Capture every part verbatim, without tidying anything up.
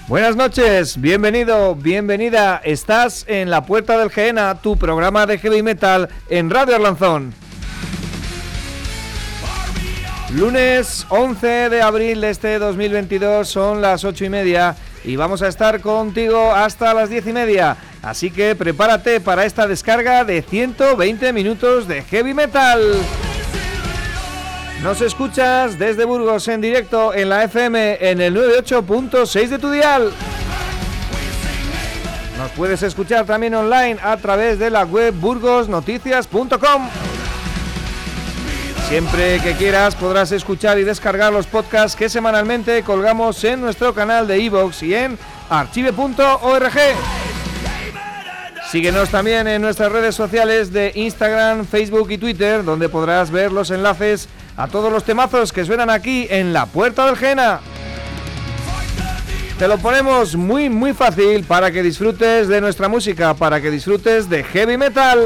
Buenas noches, bienvenido, bienvenida. Estás en La Puerta del Gehenna, tu programa de heavy metal en Radio Arlanzón. Lunes once de abril de este dos mil veintidós, son las ocho y media y vamos a estar contigo hasta las diez y media. Así que prepárate para esta descarga de ciento veinte minutos de heavy metal. Nos escuchas desde Burgos en directo en la F M en el noventa y ocho punto seis de tu dial. Nos puedes escuchar también online a través de la web burgos noticias punto com. Siempre que quieras podrás escuchar y descargar los podcasts que semanalmente colgamos en nuestro canal de iVoox y en archive punto org. Síguenos también en nuestras redes sociales de Instagram, Facebook y Twitter, donde podrás ver los enlaces a todos los temazos que suenan aquí en La Puerta del Gehenna. Te lo ponemos muy muy fácil para que disfrutes de nuestra música, para que disfrutes de heavy metal.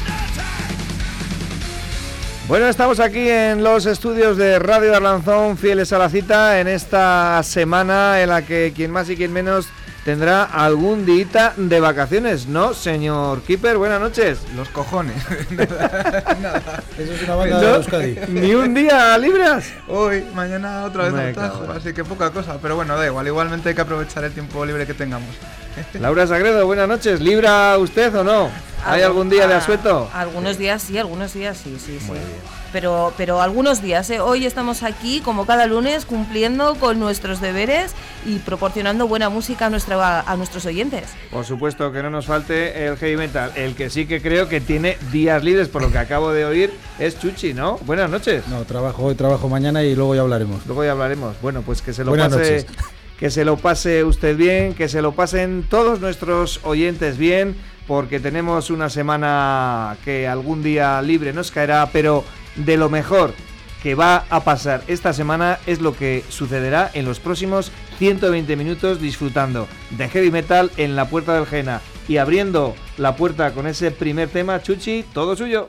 Bueno, estamos aquí en los estudios de Radio Arlanzón, fieles a la cita, en esta semana en la que quien más y quien menos tendrá algún día de vacaciones, ¿no, señor Keeper? Buenas noches. Los cojones. nada, nada. Eso es una banda ¿No? de Euskadi. ¿Ni un día libras? Hoy, mañana otra vez Me al trabajo, cago. así que poca cosa. Pero bueno, da igual, igualmente hay que aprovechar el tiempo libre que tengamos. Laura Sagredo, buenas noches. ¿Libra usted o no? ¿Hay algún día de asueto? Algunos días sí, algunos días sí, sí, sí. Muy bien. Pero, pero algunos días, ¿eh? Hoy estamos aquí, como cada lunes, cumpliendo con nuestros deberes y proporcionando buena música a, nuestra, a nuestros oyentes. Por supuesto que no nos falte el heavy metal. El que sí que creo que tiene días libres, por lo que acabo de oír, es Chuchi, ¿no? Buenas noches. No, trabajo hoy, trabajo mañana y luego ya hablaremos. Luego ya hablaremos. Bueno, pues que se lo Buenas pase, noches. que se lo pase usted bien, que se lo pasen todos nuestros oyentes bien, porque tenemos una semana que algún día libre nos caerá, pero de lo mejor que va a pasar esta semana es lo que sucederá en los próximos ciento veinte minutos disfrutando de heavy metal en La Puerta del Gehenna. Y abriendo la puerta con ese primer tema, Chuchi, todo suyo.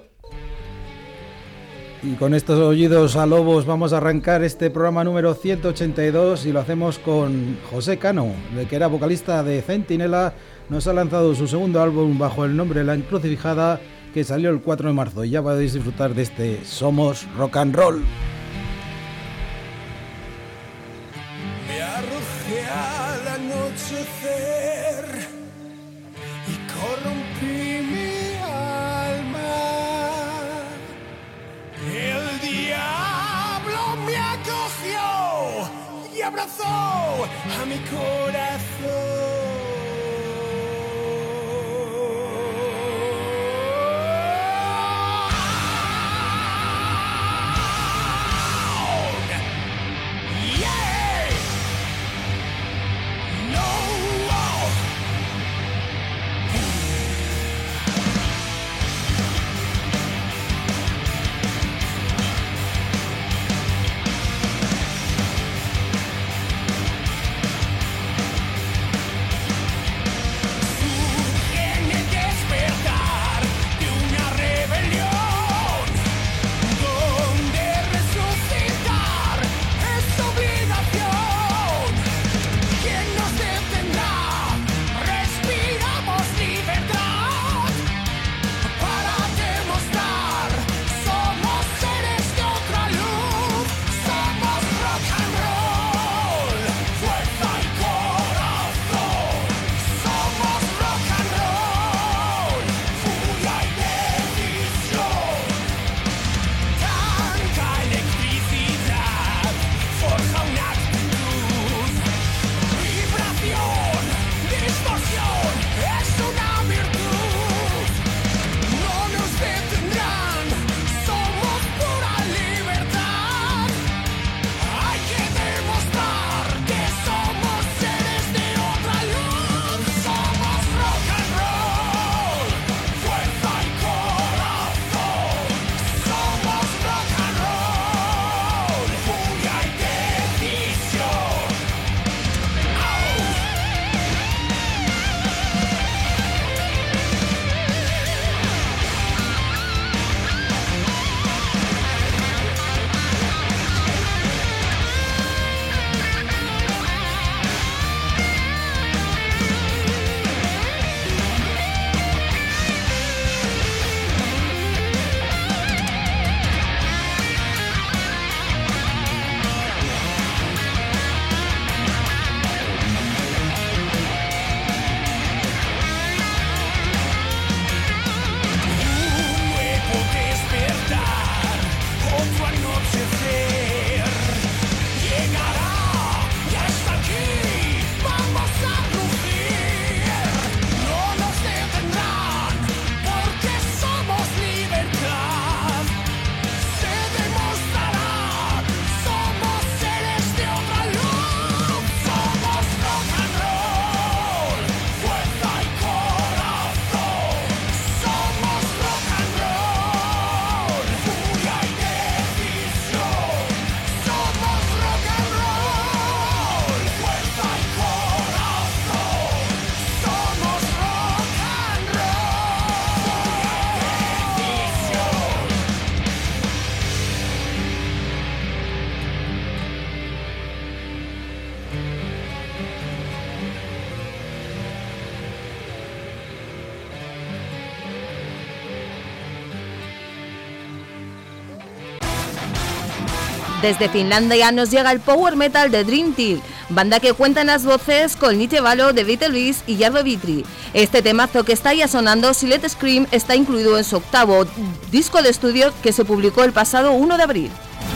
Y con estos oídos a lobos vamos a arrancar este programa número ciento ochenta y dos y lo hacemos con José Cano, el que era vocalista de Centinela. Nos ha lanzado su segundo álbum bajo el nombre La Encrucijada, que salió el cuatro de marzo, y ya podéis disfrutar de este Somos Rock and Roll. Me arrojé al anochecer y corrompí mi alma. El diablo me acogió y abrazó a mi corazón. Desde Finlandia nos llega el power metal de Dream Team, banda que cuenta en las voces con Niche Valo de Beatle Luis y Jardo Vitri. Este temazo que está ya sonando, Silent Scream, está incluido en su octavo disco de estudio que se publicó el pasado uno de abril.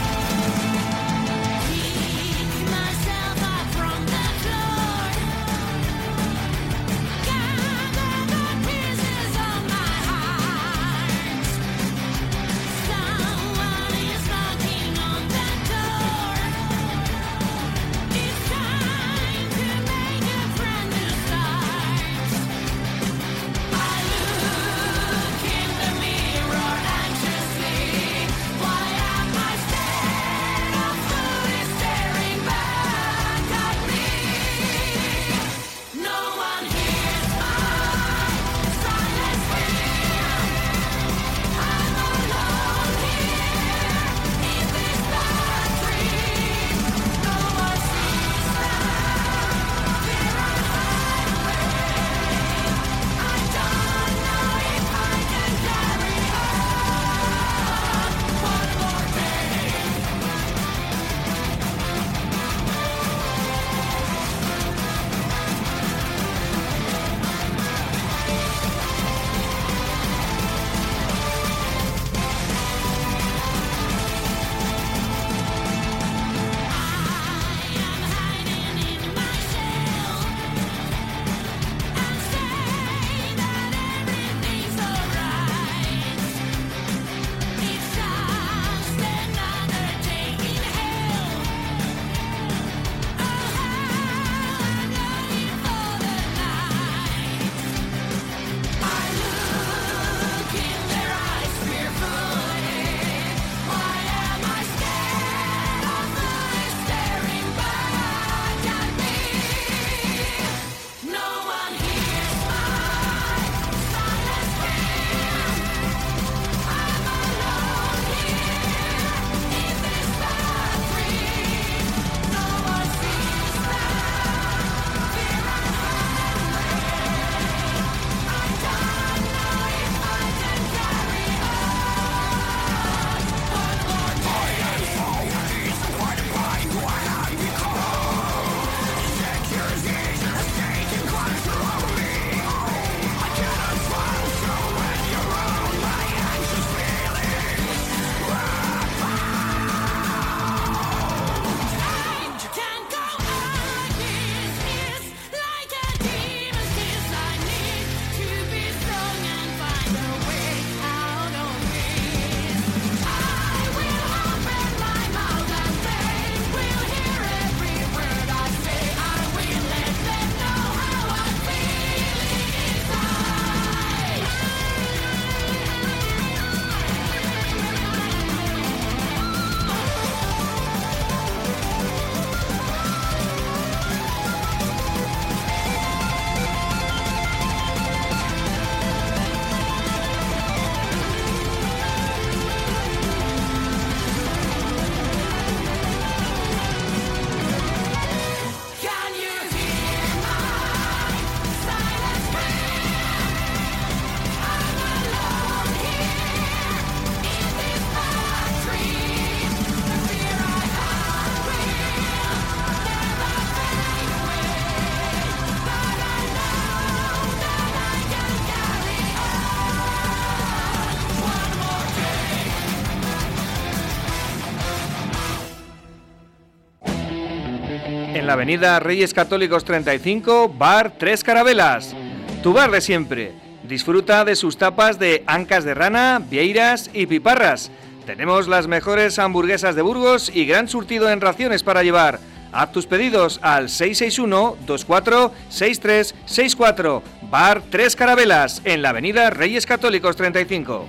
En la avenida Reyes Católicos treinta y cinco, Bar Tres Carabelas. Tu bar de siempre. Disfruta de sus tapas de ancas de rana, vieiras y piparras. Tenemos las mejores hamburguesas de Burgos y gran surtido en raciones para llevar. Haz tus pedidos al seis seis uno, dos cuatro seis tres seis cuatro. Bar Tres Carabelas, en la avenida Reyes Católicos treinta y cinco.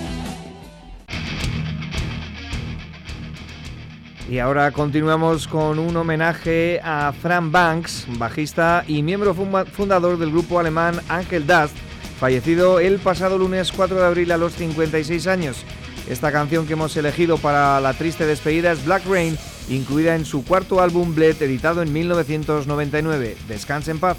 Y ahora continuamos con un homenaje a Frank Banks, bajista y miembro fundador del grupo alemán Angel Dust, fallecido el pasado lunes cuatro de abril a los cincuenta y seis años. Esta canción que hemos elegido para la triste despedida es Black Rain, incluida en su cuarto álbum Bled, editado en mil novecientos noventa y nueve. Descanse en paz.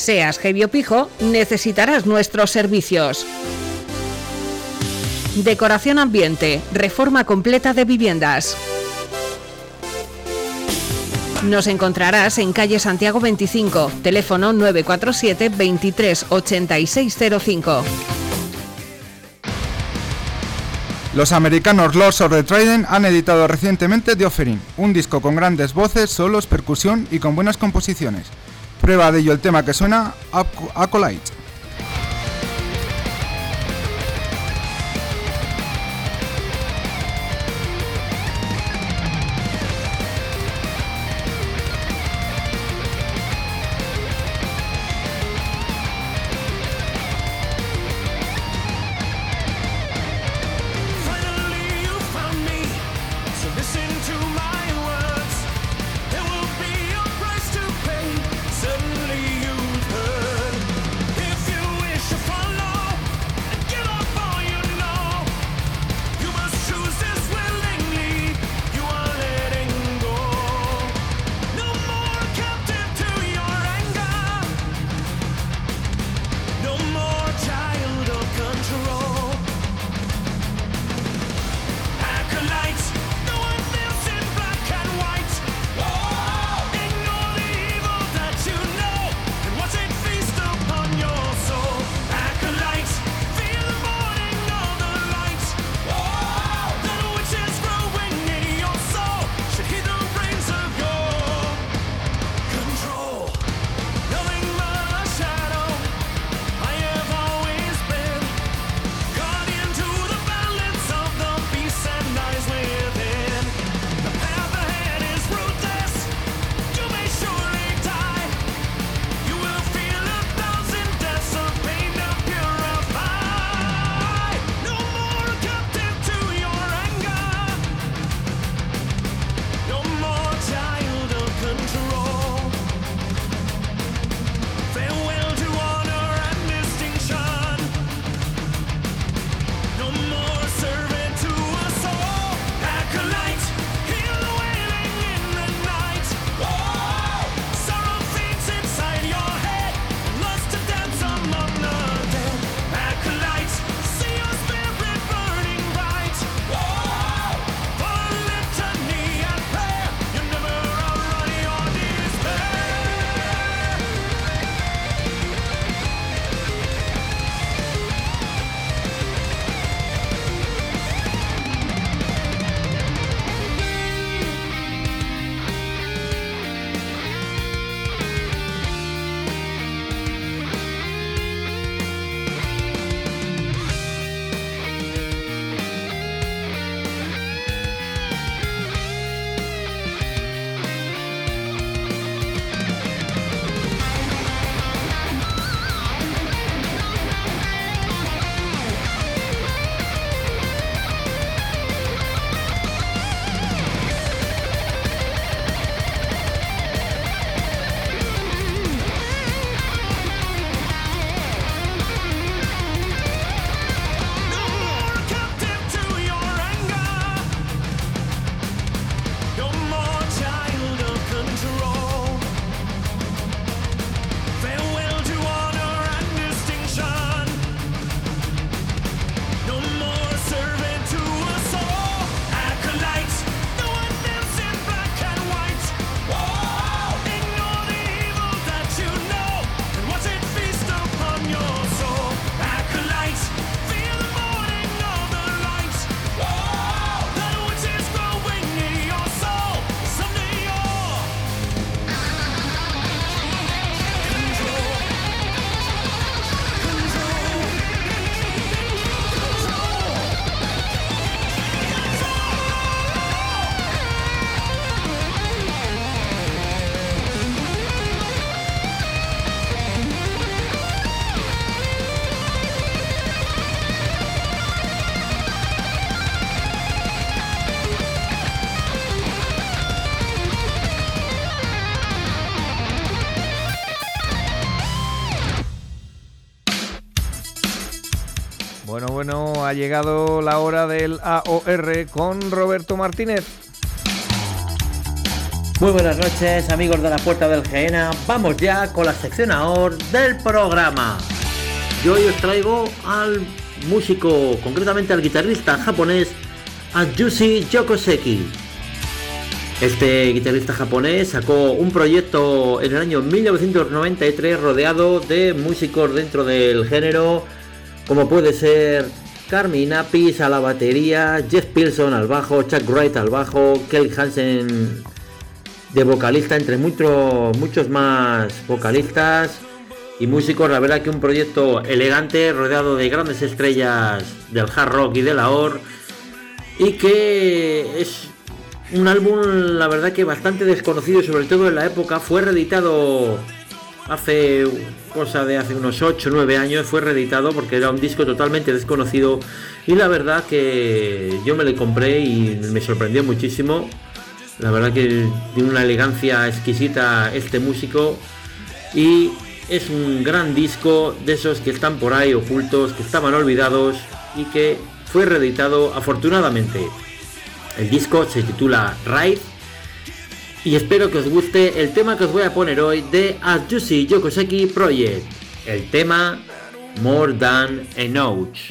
Seas heavy o pijo, necesitarás nuestros servicios. Decoración ambiente, reforma completa de viviendas. Nos encontrarás en calle Santiago veinticinco, teléfono nueve cuatro siete, veintitrés, ochenta y seis cero cinco. Los americanos Lords of the Trident han editado recientemente The Offering, un disco con grandes voces, solos, percusión y con buenas composiciones. Prueba de ello el tema que suena, Acolyte. Bueno, bueno, ha llegado la hora del A O R con Roberto Martínez. Muy buenas noches, amigos de la Puerta del Gehenna. Vamos ya con la sección ahora del programa. Yo hoy os traigo al músico, concretamente al guitarrista japonés Atsushi Yokozeki. Este guitarrista japonés sacó un proyecto en el año mil novecientos noventa y tres rodeado de músicos dentro del género, como puede ser Carmine Appice a la batería, Jeff Pilson al bajo, Chuck Wright al bajo, Kelly Hansen de vocalista, entre muchos muchos más vocalistas y músicos. La verdad que un proyecto elegante, rodeado de grandes estrellas del hard rock y de la or, y que es un álbum, la verdad que bastante desconocido, sobre todo en la época. Fue reeditado hace cosa de hace unos ocho o nueve años, fue reeditado porque era un disco totalmente desconocido, y la verdad que yo me lo compré y me sorprendió muchísimo. La verdad que tiene una elegancia exquisita este músico, y es un gran disco de esos que están por ahí ocultos, que estaban olvidados y que fue reeditado afortunadamente. El disco se titula Ride, y espero que os guste el tema que os voy a poner hoy de Atsushi Yokozeki Project, el tema More Than a Note.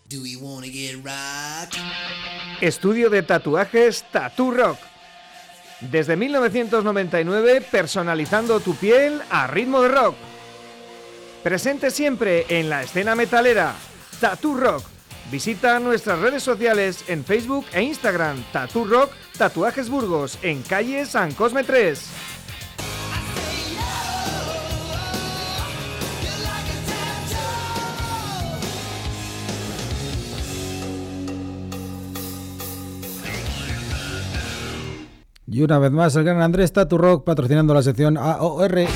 Do we wanna get rock? Estudio de tatuajes Tattoo Rock. Desde mil novecientos noventa y nueve, personalizando tu piel a ritmo de rock. Presente siempre en la escena metalera. Tattoo Rock. Visita nuestras redes sociales en Facebook e Instagram. Tattoo Rock Tatuajes Burgos, en calle San Cosme tres. Y una vez más el gran Andrés Tattoo Rock patrocinando la sección A O R.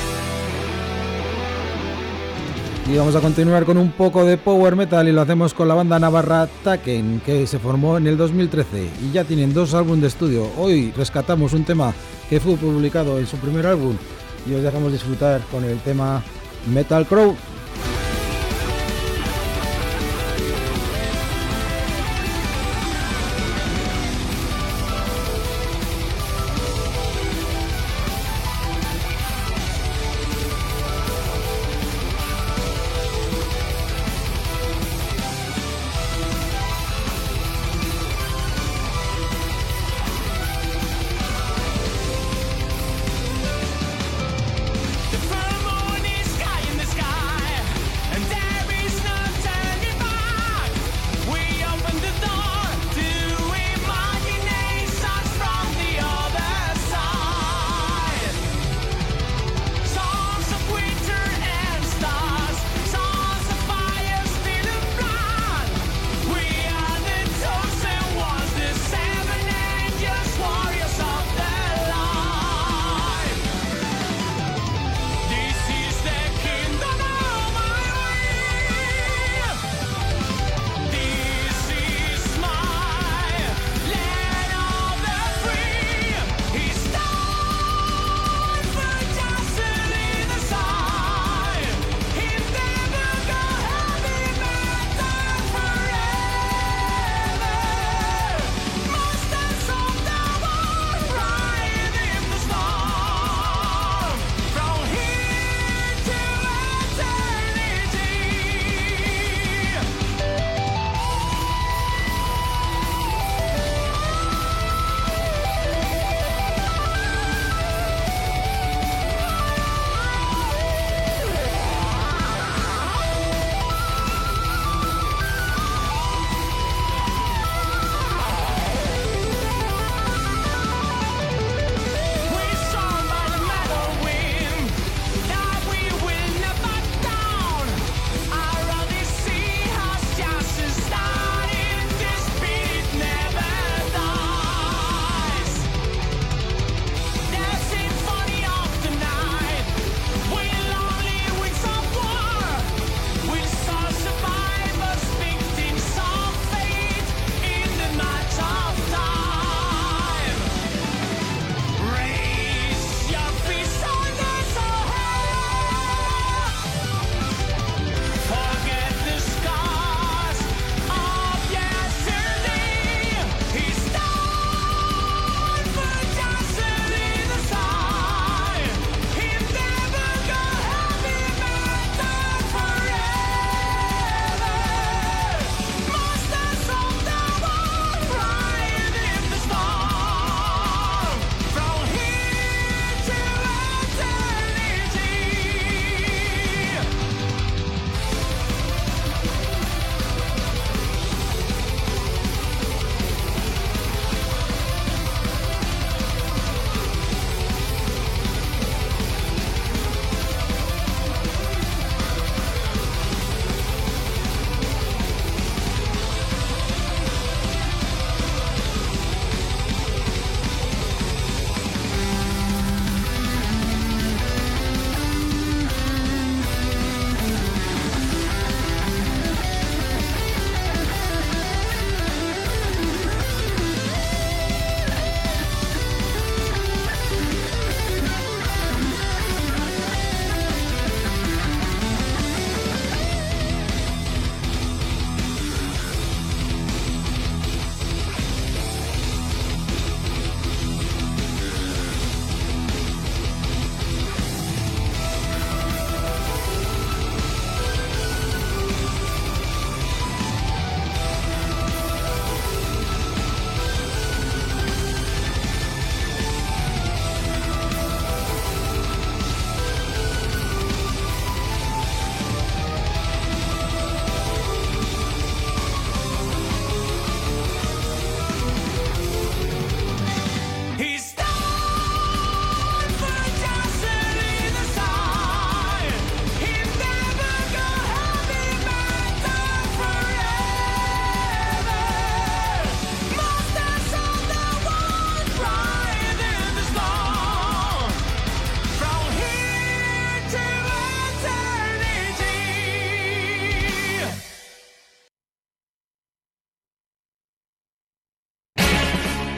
Y vamos a continuar con un poco de power metal y lo hacemos con la banda navarra Taken, que se formó en el dos mil trece y ya tienen dos álbumes de estudio. Hoy rescatamos un tema que fue publicado en su primer álbum y os dejamos disfrutar con el tema Metal Crow. The full moon is sky in the sky.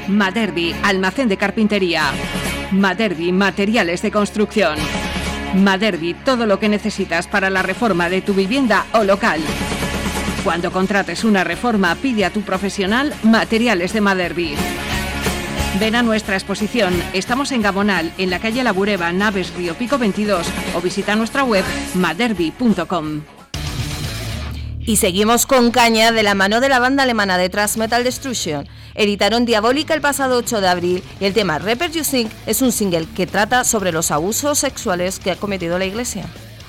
Maderbi, almacén de carpintería. Maderbi, materiales de construcción. Maderbi, todo lo que necesitas para la reforma de tu vivienda o local. Cuando contrates una reforma, pide a tu profesional Materiales de Maderbi. Ven a nuestra exposición. Estamos en Gabonal, en la calle La Bureba, Naves Río Pico veintidós, o visita nuestra web maderbi punto com. Y seguimos con caña de la mano de la banda alemana de Thrash Metal Destruction. Editaron Diabólica el pasado ocho de abril y el tema Reaper You Sing es un single que trata sobre los abusos sexuales que ha cometido la Iglesia.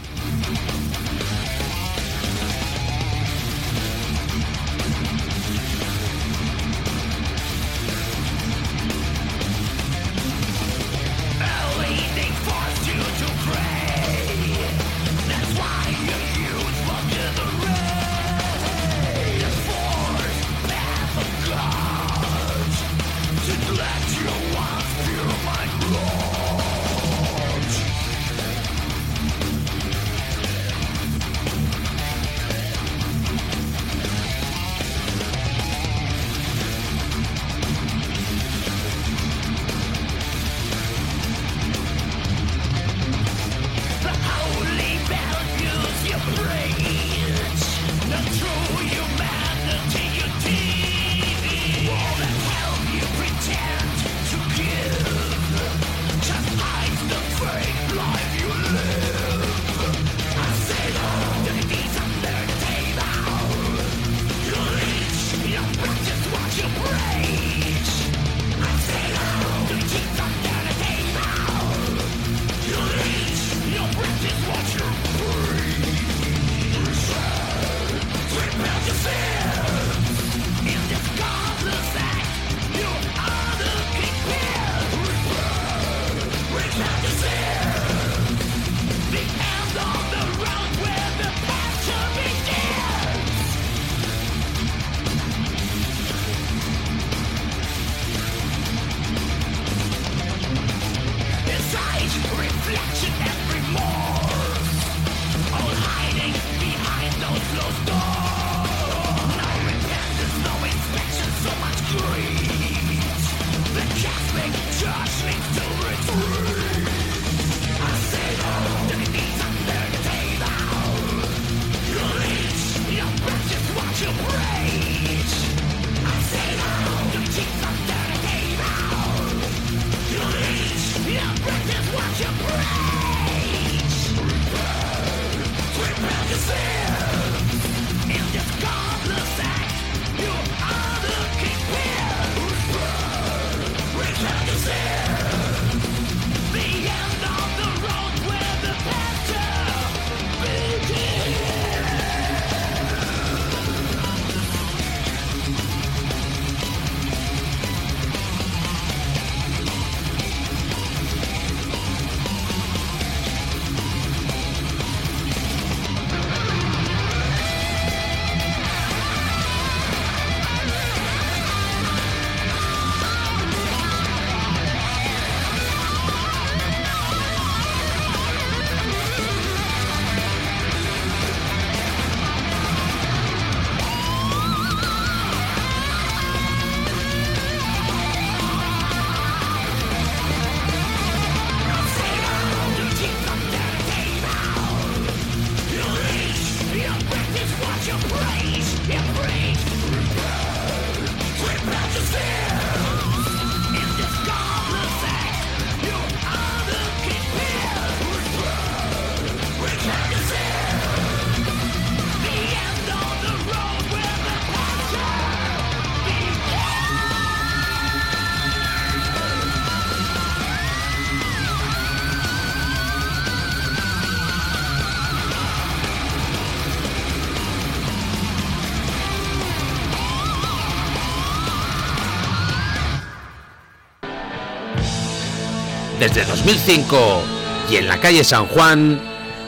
Desde dos mil cinco y en la calle San Juan,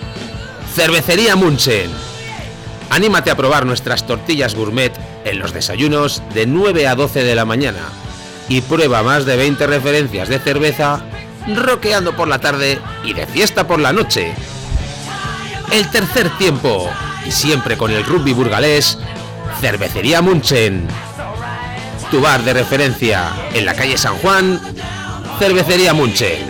Cervecería Munchen. Anímate a probar nuestras tortillas gourmet en los desayunos de nueve a doce de la mañana y prueba más de veinte referencias de cerveza rockeando por la tarde y de fiesta por la noche. El tercer tiempo, y siempre con el rugby burgalés, Cervecería Munchen. tu bar de referencia. En la calle San Juan, Cervecería Munchen.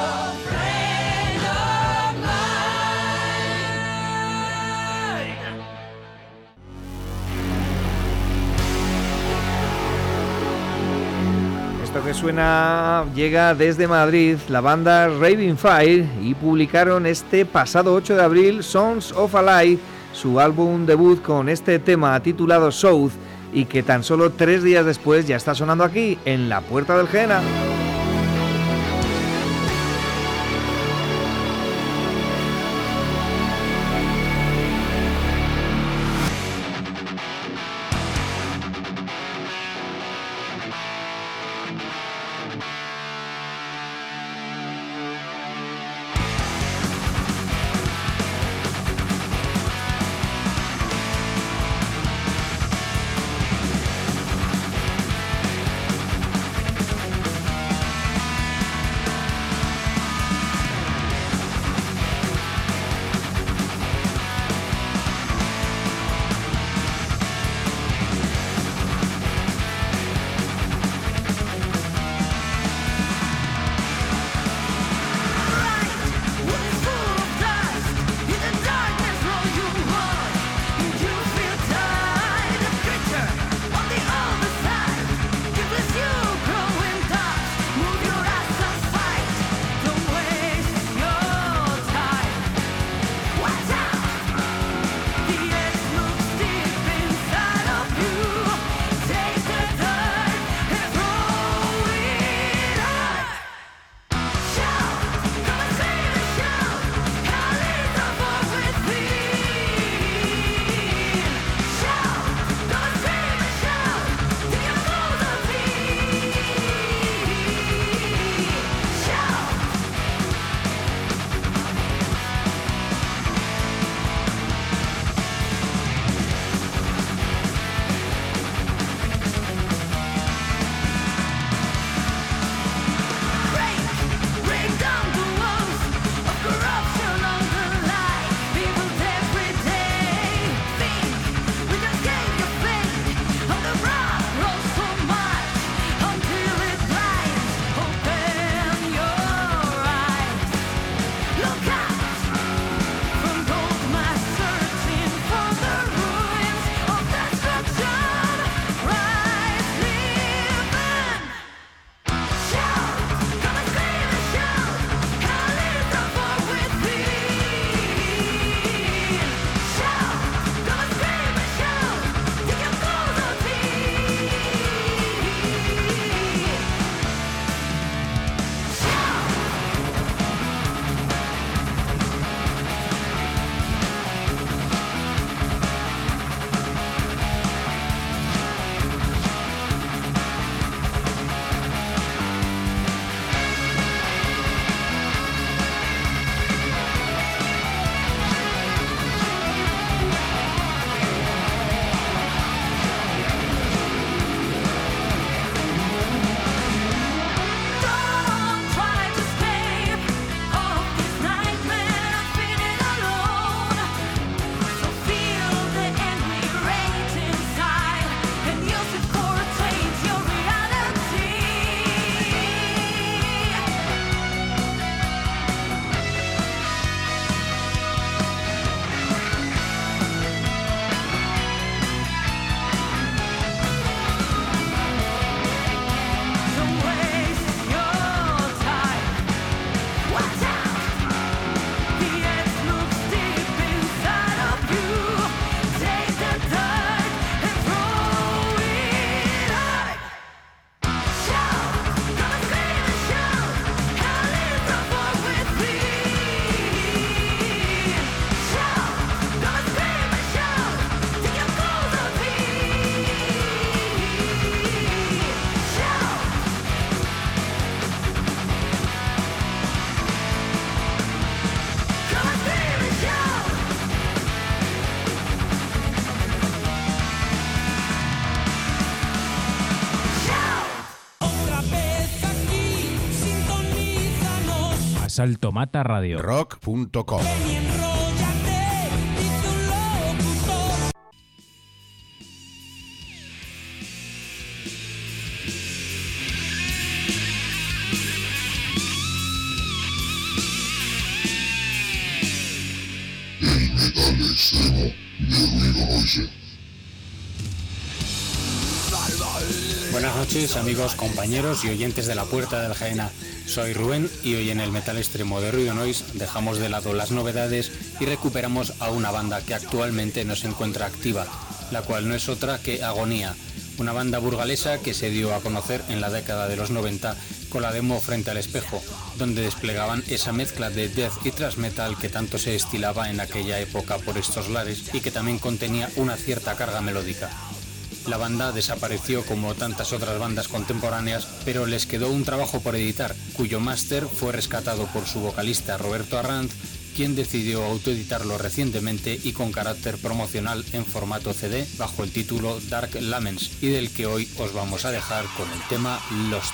Esto que suena llega desde Madrid, la banda Raving Fire, y publicaron este pasado ocho de abril Songs of Alive, su álbum debut con este tema titulado South, y que tan solo tres días después ya está sonando aquí, en la Puerta del Jena. Salto Mata Radio. rock punto com. extremo de ruido noise. Buenas noches, amigos, compañeros y oyentes de La Puerta del Jaena. Soy Rubén y hoy en el Metal Extremo de Ruido Noise dejamos de lado las novedades y recuperamos a una banda que actualmente no se encuentra activa, la cual no es otra que Agonía, una banda burgalesa que se dio a conocer en la década de los noventa con la demo Frente al Espejo, donde desplegaban esa mezcla de death y thrash metal que tanto se estilaba en aquella época por estos lares y que también contenía una cierta carga melódica. La banda desapareció como tantas otras bandas contemporáneas, pero les quedó un trabajo por editar, cuyo máster fue rescatado por su vocalista Roberto Arranz, quien decidió autoeditarlo recientemente y con carácter promocional en formato C D bajo el título Dark Laments, y del que hoy os vamos a dejar con el tema Lost.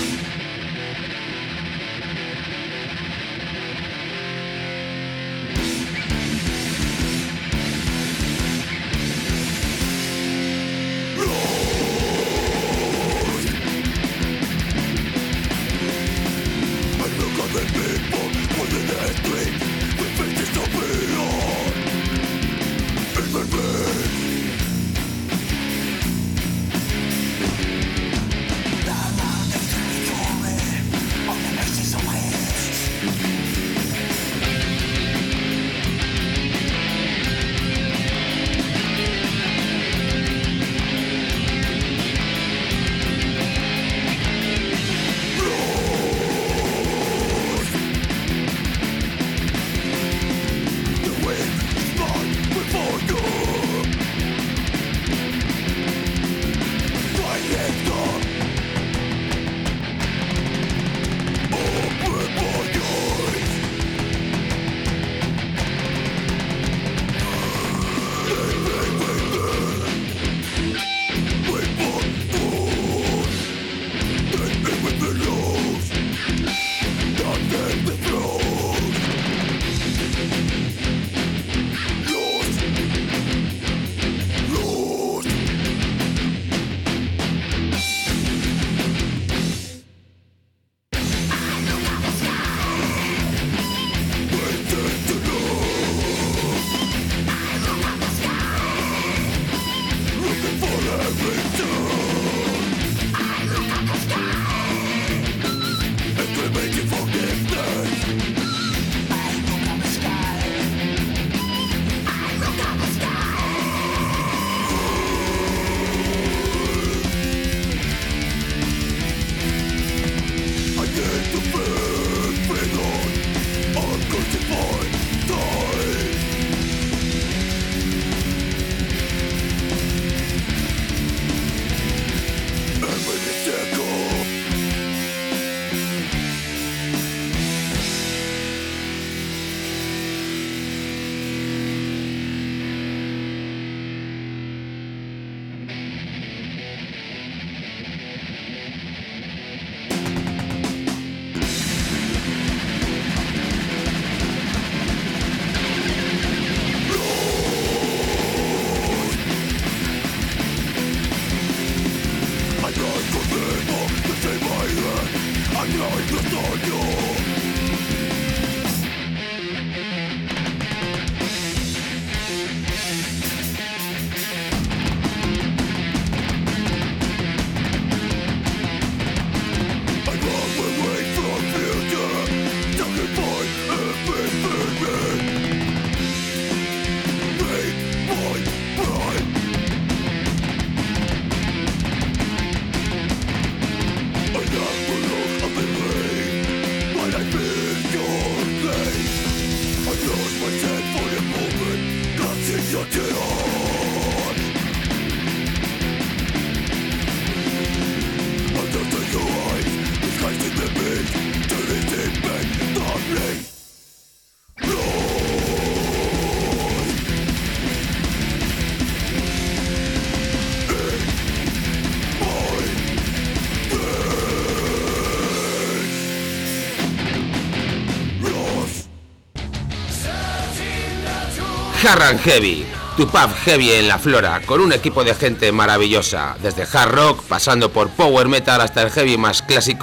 Hard and Heavy, tu pub heavy en la Flora, con un equipo de gente maravillosa, desde hard rock, pasando por power metal hasta el heavy más clásico,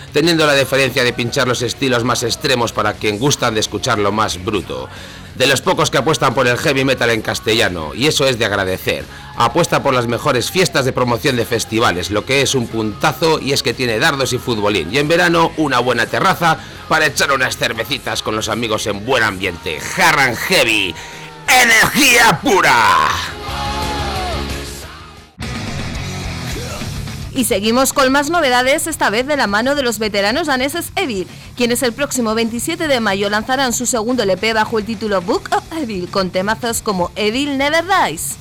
teniendo la deferencia de pinchar los estilos más extremos para quien gustan de escuchar lo más bruto. De los pocos que apuestan por el heavy metal en castellano, y eso es de agradecer. Apuesta por las mejores fiestas de promoción de festivales, lo que es un puntazo, y es que tiene dardos y futbolín, y en verano una buena terraza para echar unas cervecitas con los amigos en buen ambiente. Hard and Heavy, energía pura. Y seguimos con más novedades, esta vez de la mano de los veteranos daneses Evil, quienes el próximo veintisiete de mayo lanzarán su segundo L P bajo el título Book of Evil, con temazos como Evil Never Dies.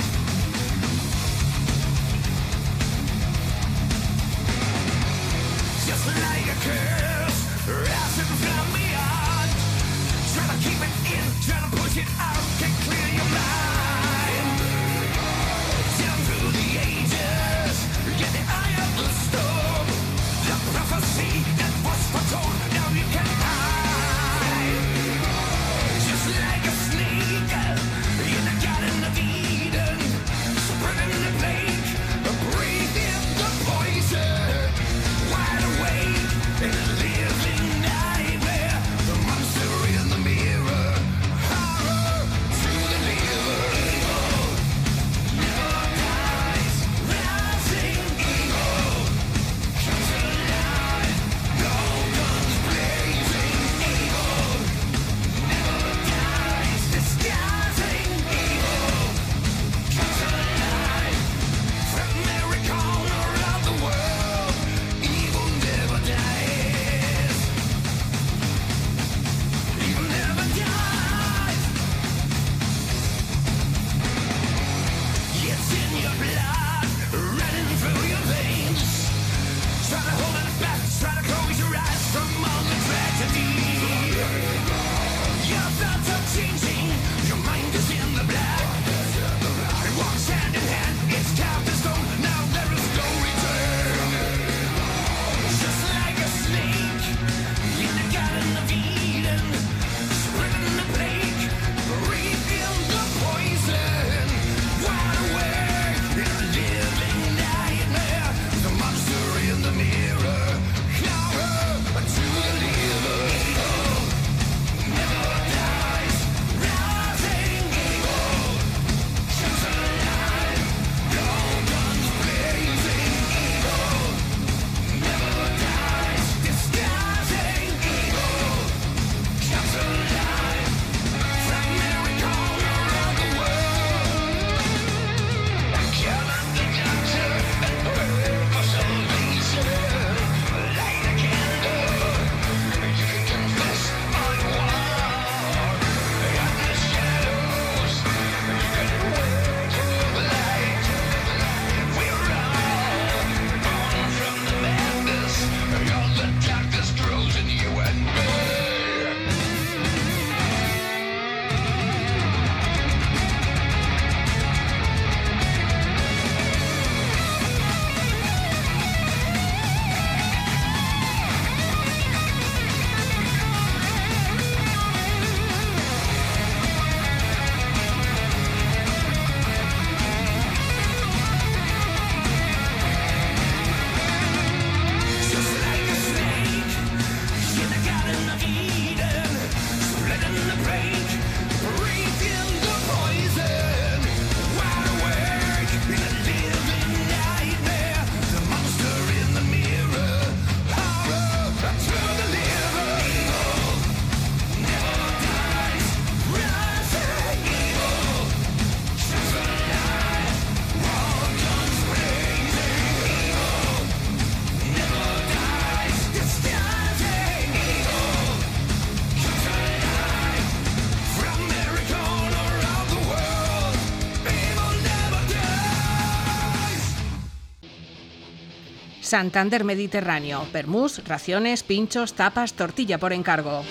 Santander Mediterráneo, permús, raciones, pinchos, tapas, tortilla por encargo.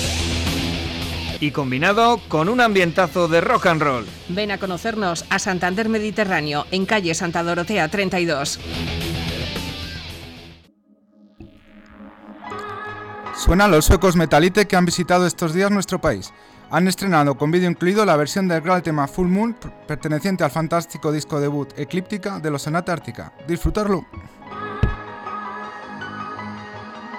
Y combinado con un ambientazo de rock and roll. Ven a conocernos a Santander Mediterráneo, en calle Santa Dorotea treinta y dos. Suenan los suecos Metalite que han visitado estos días nuestro país. Han estrenado con vídeo incluido la versión del gran tema Full Moon, perteneciente al fantástico disco debut Eclíptica de los Sonata Ártica. ¡Disfrutarlo!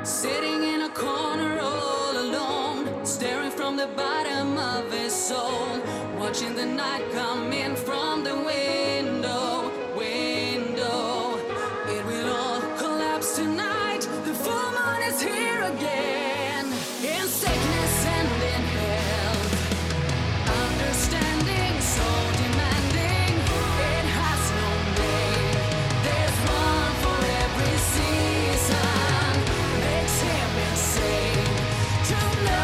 Sitting in a corner all alone, staring from the bottom of his soul, watching the night come in from the window, window. It will all collapse tonight, the full moon is here again. In sickness and in health, understanding so demanding, it has no name. There's one for every season, makes him insane to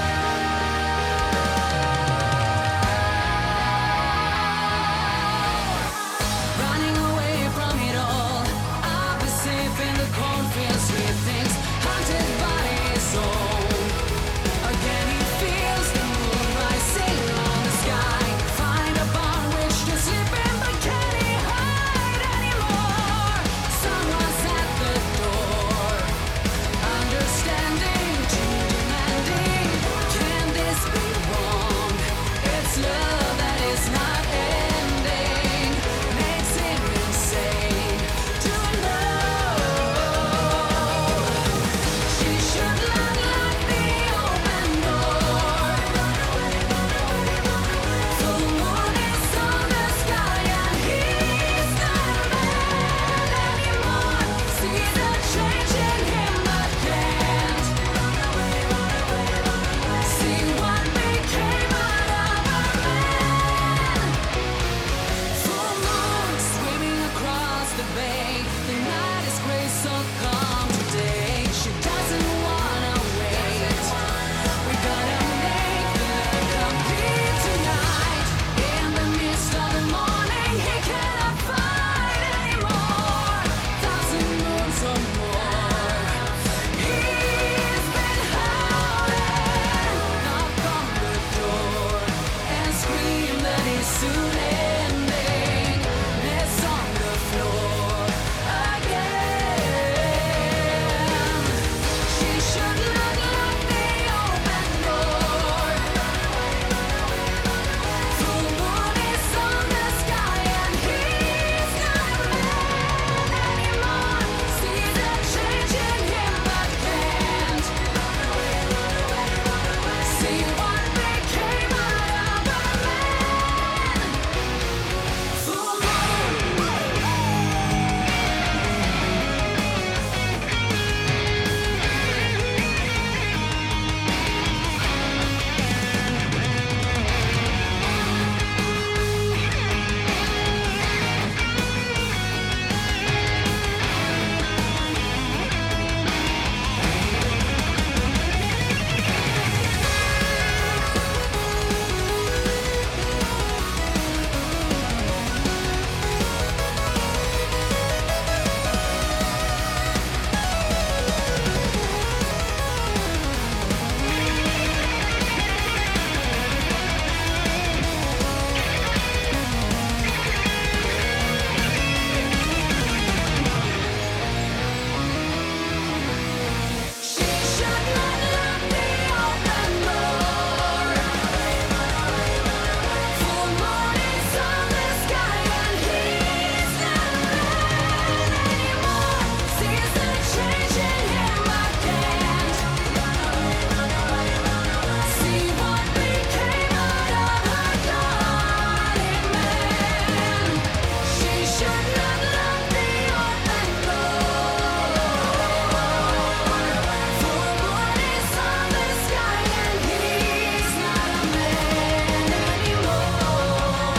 running away from it all. I'll be safe in the cornfields with things haunted by his own. Again he feels the moon rising on the sky. Find a barn which to sleep in, but can he hide anymore? Someone's at the door, understanding, too demanding. Can this be wrong? It's love that is not ending, makes him insane to know. She should not lock the open door. Full moon is on the sky and he's not a man anymore. Sees a change in him but can't see what became out of a man. Full moon swimming across the bay. The night is gray, so calm today. She doesn't wanna wait. We gotta make the night complete tonight. In the midst of the morning, he cannot fight anymore. Thousand moons or more, he's been howling. Knock on the door and scream that he's soon ending. Mess on the floor again. She should not lock the open door. Full moon is on the sky and he's not a man anymore. Sees a change in him but can't see what became out of a man. Full She should not lock the open door. Full moon is on the sky and he's not a man anymore. Sees the change in him but can't see what became out of a dying man. She should not lock the open door. Full moon is on the sky and he's not a man anymore.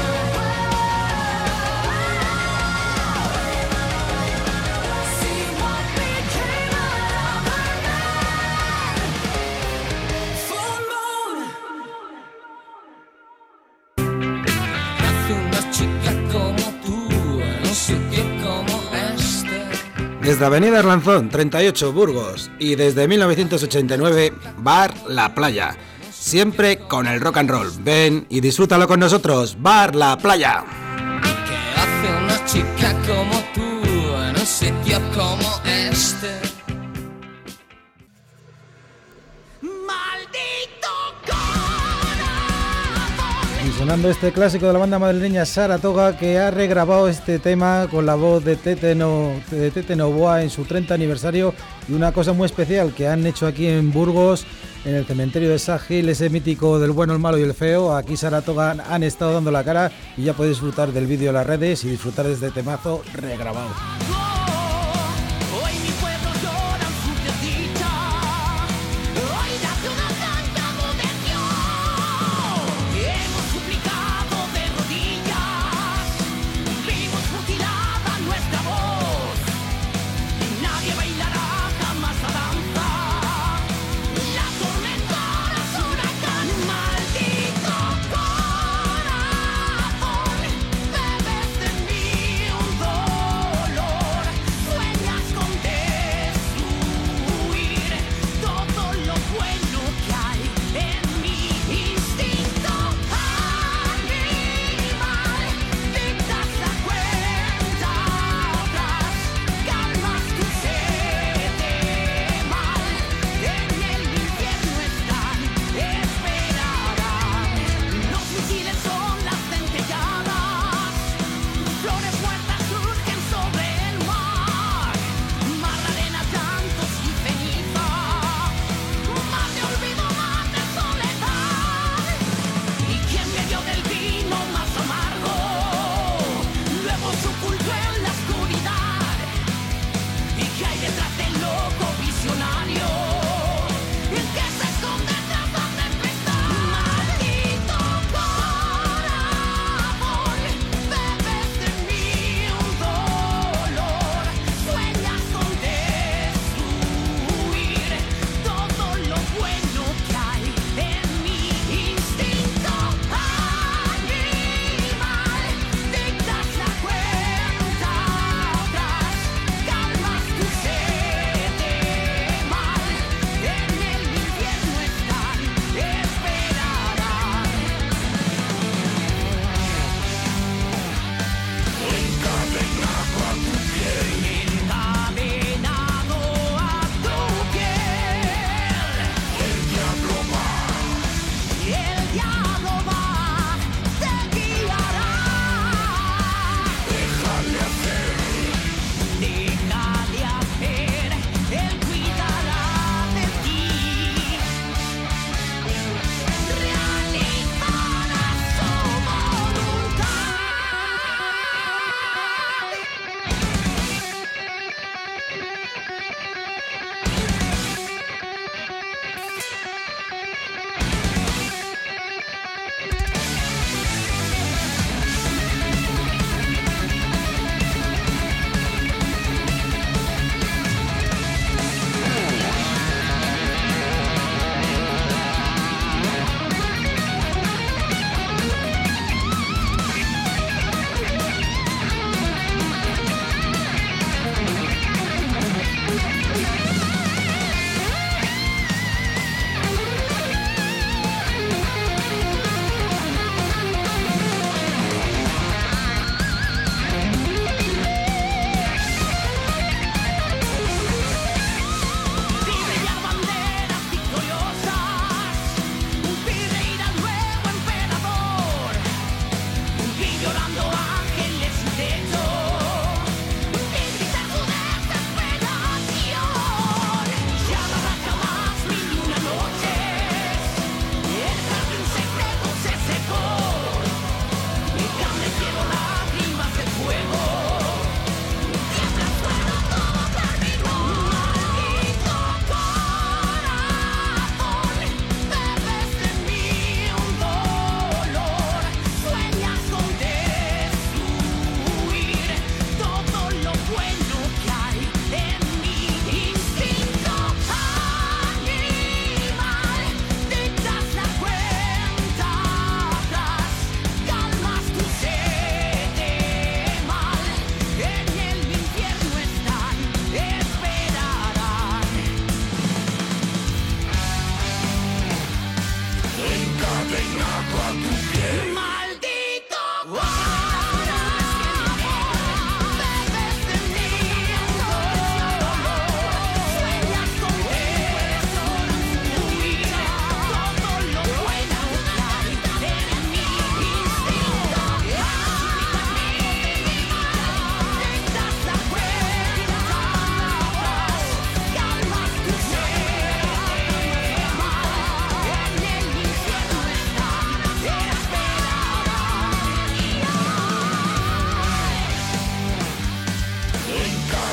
See what became out of a man. Full moon. Hace una chica como tú, no sé qué como este. Desde Avenida Arlanzón, treinta y ocho, Burgos. Y desde mil novecientos ochenta y nueve, Bar La Playa. Siempre con el rock and roll. Ven y disfrútalo con nosotros. Bar La Playa. ¿Qué hace una chica como tú en un sitio como este? Maldito corazón. Sonando este clásico de la banda madrileña Saratoga, que ha regrabado este tema con la voz de Tete, no, de Tete Novoa en su treinta aniversario, y una cosa muy especial que han hecho aquí en Burgos, en el cementerio de San Gil, ese mítico del bueno, el malo y el feo. Aquí Saratoga han estado dando la cara y ya podéis disfrutar del vídeo en las redes y disfrutar de este temazo regrabado. Debes de mí un dolor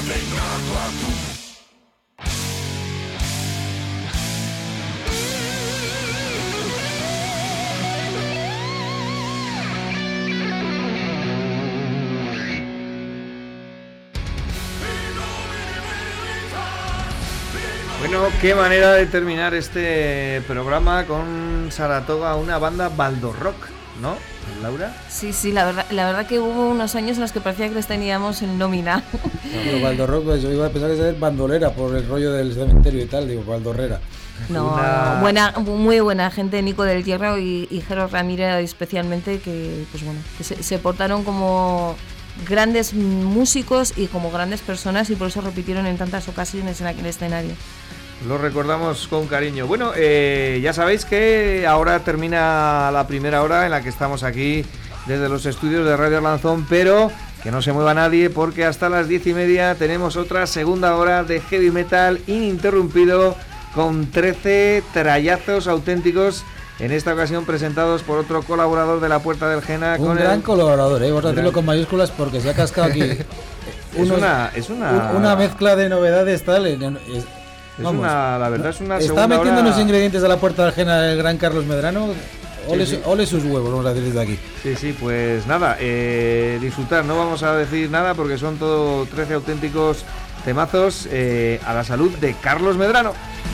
Bueno, qué manera de terminar este programa con Saratoga, una banda baldorrock, ¿no, Laura? Sí, sí, la verdad, la verdad que hubo unos años en los que parecía que les teníamos en nómina. No, pero baldorrock, pues yo iba a pensar que es bandolera por el rollo del cementerio y tal, digo, baldorrera. No, Una- buena, muy buena gente, Nico del Hierro y, y Jero Ramírez especialmente, que pues bueno, que se, se portaron como grandes músicos y como grandes personas y por eso repitieron en tantas ocasiones en aquel escenario. Lo recordamos con cariño. Bueno, eh, ya sabéis que ahora termina la primera hora en la que estamos aquí desde los estudios de Radio Arlanzón, pero que no se mueva nadie porque hasta las diez y media tenemos otra segunda hora de heavy metal ininterrumpido con trece trallazos auténticos, en esta ocasión presentados por otro colaborador de La Puerta del Gena. Un con gran el... colaborador, ¿eh? Vamos a decirlo Gran- con mayúsculas porque se ha cascado aquí. Es unos- una, es una, un- una mezcla de novedades tal. eh, es- es vamos, una, la verdad es una está segunda metiendo hora... unos ingredientes de La Puerta del Gena el gran Carlos Medrano. Ole, Sí, sí. su- ole sus huevos, vamos a decir desde aquí. Sí, sí, pues nada, eh, disfrutar, no vamos a decir nada porque son todo trece auténticos temazos eh, a la salud de Carlos Medrano.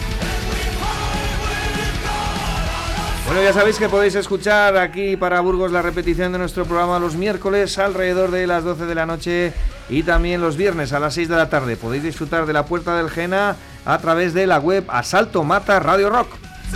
Bueno, ya sabéis que podéis escuchar aquí para Burgos la repetición de nuestro programa los miércoles alrededor de las doce de la noche y también los viernes a las seis de la tarde. Podéis disfrutar de La Puerta del Gena a través de la web Asalto Mata Radio Rock.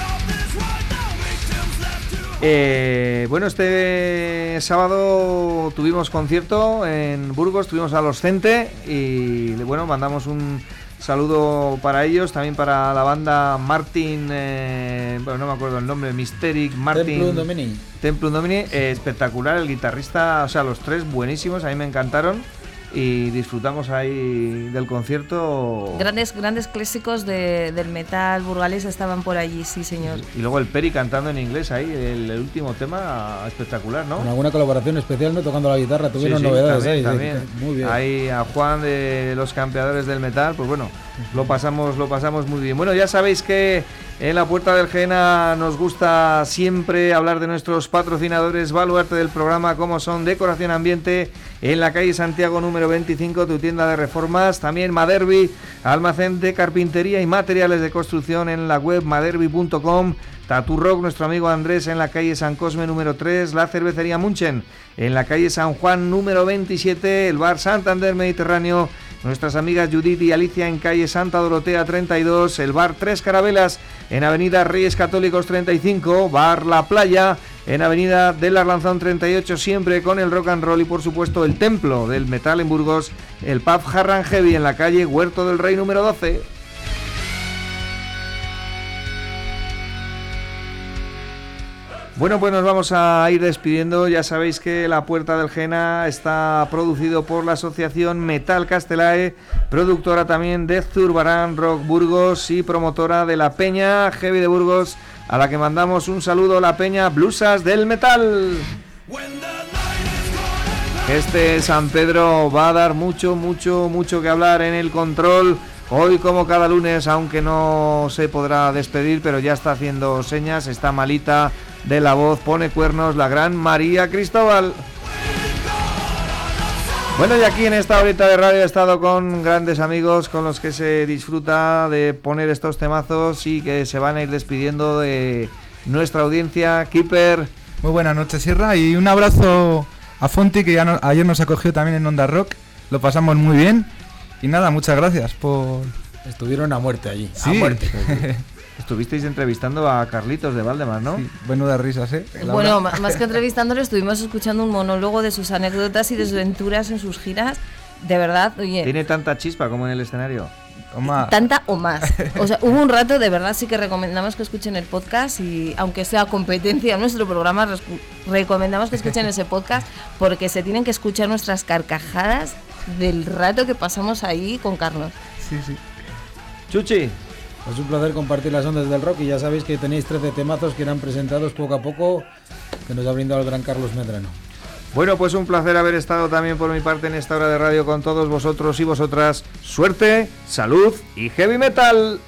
Eh, bueno, este sábado tuvimos concierto en Burgos, tuvimos a los Cente y bueno, mandamos un saludo para ellos, también para la banda Martin, eh, bueno, no me acuerdo el nombre, Mysteric, Martin... Templum Domini. Templum Domini, eh, espectacular, el guitarrista, o sea, los tres buenísimos, a mí me encantaron y disfrutamos ahí del concierto. Grandes, grandes clásicos de, del metal burgalés estaban por allí, sí señor. Y luego el Peri cantando en inglés ahí, el, el último tema, espectacular, ¿no? Con alguna colaboración especial, ¿no? Tocando la guitarra, tuvieron Sí, sí, novedades también, ahí. también. Muy bien. Ahí a Juan de los campeadores del metal, pues bueno, lo pasamos, lo pasamos muy bien. Bueno, ya sabéis que en La Puerta del Gena nos gusta siempre hablar de nuestros patrocinadores, baluarte del programa, como son Decoración Ambiente en la calle Santiago número veinticinco, tu tienda de reformas, también Maderbi, almacén de carpintería y materiales de construcción en la web maderbi punto com. Tatu Rock, nuestro amigo Andrés en la calle San Cosme número tres, la cervecería Munchen en la calle San Juan número veintisiete, el bar Santander Mediterráneo, nuestras amigas Judith y Alicia en calle Santa Dorotea treinta y dos, el bar Tres Carabelas en avenida Reyes Católicos treinta y cinco, bar La Playa en avenida del Arlanzón treinta y ocho, siempre con el rock and roll y por supuesto el templo del metal en Burgos, el pub Harran Heavy en la calle Huerto del Rey número doce. Bueno, pues nos vamos a ir despidiendo. Ya sabéis que La Puerta del Gena está producido por la asociación Metal Castelae, productora también de Zurbarán Rock Burgos y promotora de la Peña Heavy de Burgos, a la que mandamos un saludo, la Peña Blusas del Metal. Este San Pedro va a dar mucho, mucho, mucho que hablar en el control. Hoy, como cada lunes, aunque no se podrá despedir, pero ya está haciendo señas, está malita de la voz, pone cuernos la gran María Cristóbal. Bueno, y aquí en esta horita de radio he estado con grandes amigos con los que se disfruta de poner estos temazos y que se van a ir despidiendo de nuestra audiencia. Keeper. Muy buenas noches, Sierra, y un abrazo a Fonti, que ya no, ayer nos acogió también en Onda Rock. Lo pasamos muy bien. Y nada, muchas gracias por... Estuvieron a muerte allí. Sí. A muerte. Estuvisteis entrevistando a Carlitos de Valdemar, ¿no? Sí, menudas risas, ¿eh? La Bueno, hora. ma- más que entrevistándole, estuvimos escuchando un monólogo de sus anécdotas y desventuras en sus giras. De verdad, oye, Tiene tanta chispa como en el escenario. Toma. tanta o más. O sea, hubo un rato, de verdad, sí que recomendamos que escuchen el podcast y aunque sea competencia en nuestro programa, res- recomendamos que escuchen ese podcast porque se tienen que escuchar nuestras carcajadas del rato que pasamos ahí con Carlos. Sí, sí. Chuchi. Es un placer compartir las ondas del rock y ya sabéis que tenéis trece temazos que irán presentados poco a poco que nos ha brindado el gran Carlos Medrano. Bueno, pues un placer haber estado también por mi parte en esta hora de radio con todos vosotros y vosotras. Suerte, salud y heavy metal.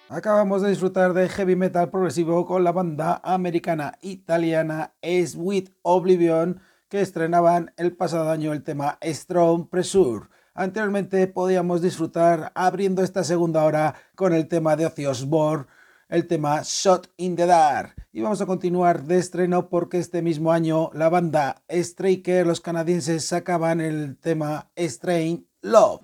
Acabamos de disfrutar de heavy metal progresivo con la banda americana italiana Sweet Oblivion, que estrenaban el pasado año el tema Strong Pressure. Anteriormente podíamos disfrutar abriendo esta segunda hora con el tema de Ozzy Osbourne, el tema Shot in the Dark. Y vamos a continuar de estreno porque este mismo año la banda Straker, los canadienses, sacaban el tema Strange Love.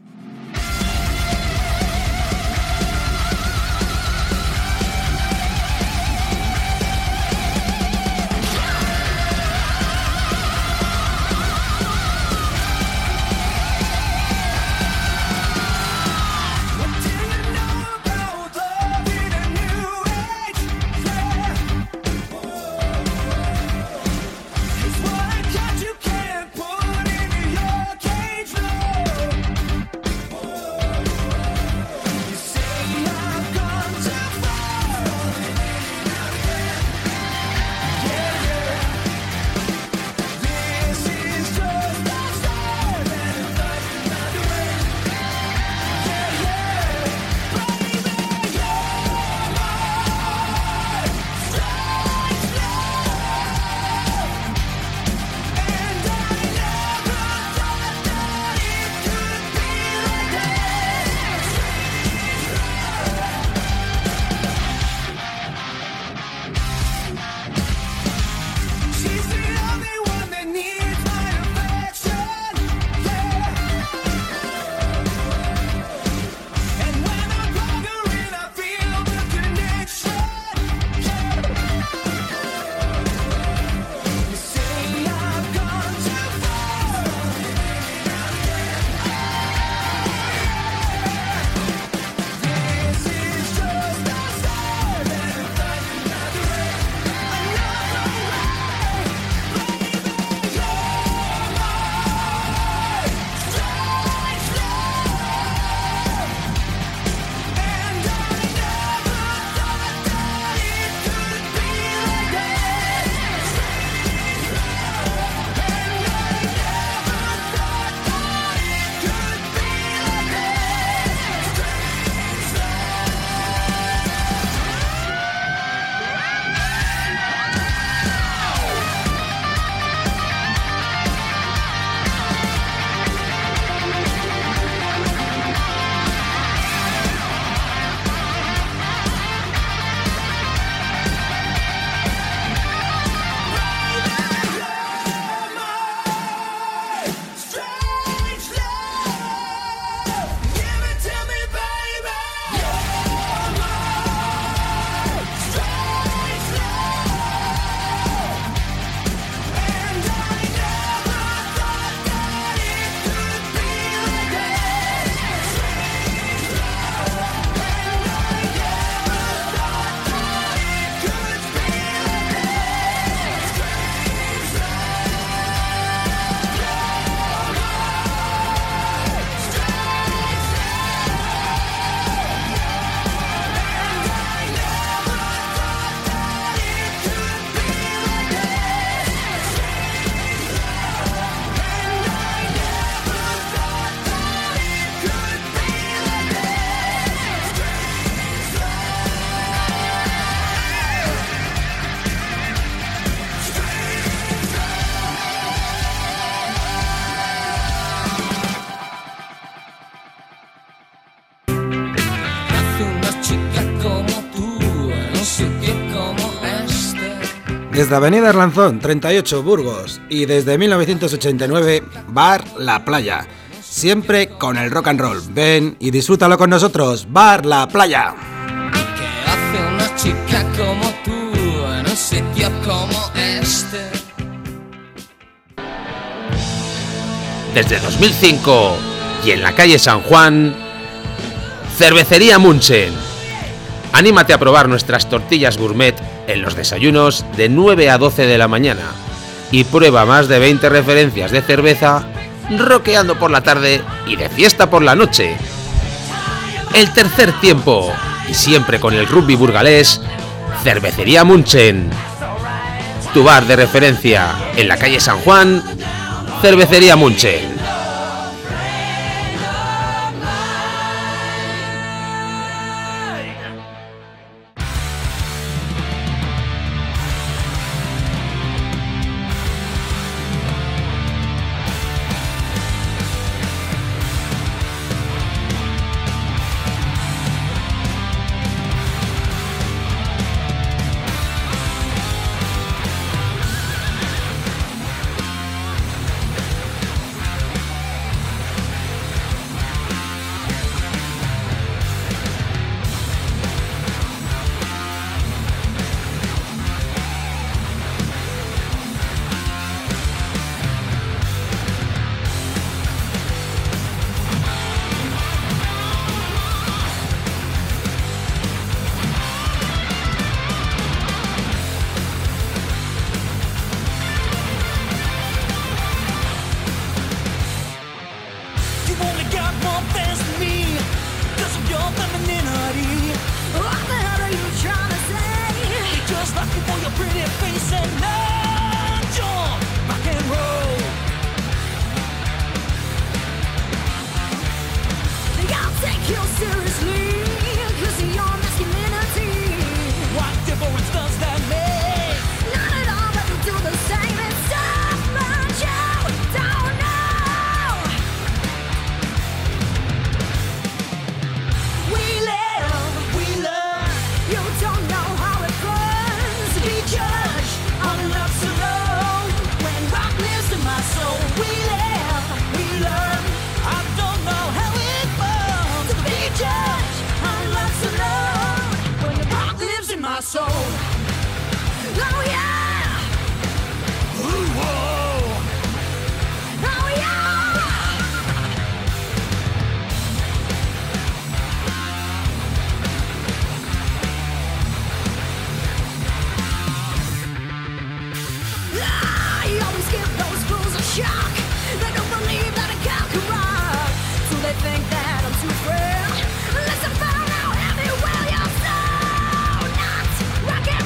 Desde Avenida Arlanzón, treinta y ocho, Burgos, y desde mil novecientos ochenta y nueve, Bar La Playa. Siempre con el rock and roll. Ven y disfrútalo con nosotros. Bar La Playa. ¿Qué hace una chica como tú en un sitio como este? Desde dos mil cinco y en la calle San Juan, Cervecería Munchen. Anímate a probar nuestras tortillas gourmet en los desayunos de nueve a doce de la mañana y prueba más de veinte referencias de cerveza rockeando por la tarde y de fiesta por la noche. El tercer tiempo, y siempre con el rugby burgalés, Cervecería Munchen. Tu bar de referencia en la calle San Juan, Cervecería Munchen. take you seriously, 'cause of your masculinity. What difference does that make? Not at all, but you do the same. It's stuff, but you don't know. We live, we learn. You don't know how it burns to be judged on love's alone. When rock lives in my soul, we live, we learn. I don't know how it burns to be judged on love's alone. When the rock lives in my soul. Oh yeah. Ooh, whoa. Oh yeah. Ah, you always give those fools a shock. They don't believe that I can corrupt, so they think that I'm too frail. Listen, found out everywhere you're so not rock and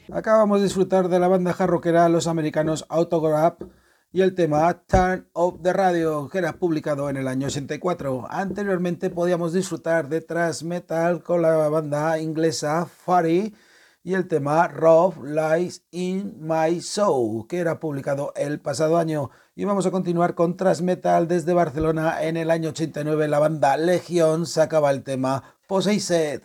Acabamos de disfrutar de la banda hard rockera los americanos Autograph y el tema Turn Up the Radio, que era publicado en el año ochenta y cuatro. Anteriormente podíamos disfrutar de thrash metal con la banda inglesa Fury y el tema Rough Lies in My Soul, que era publicado el pasado año. Y vamos a continuar con thrash metal desde Barcelona. En el año ochenta y nueve la banda Legion sacaba el tema Possessed.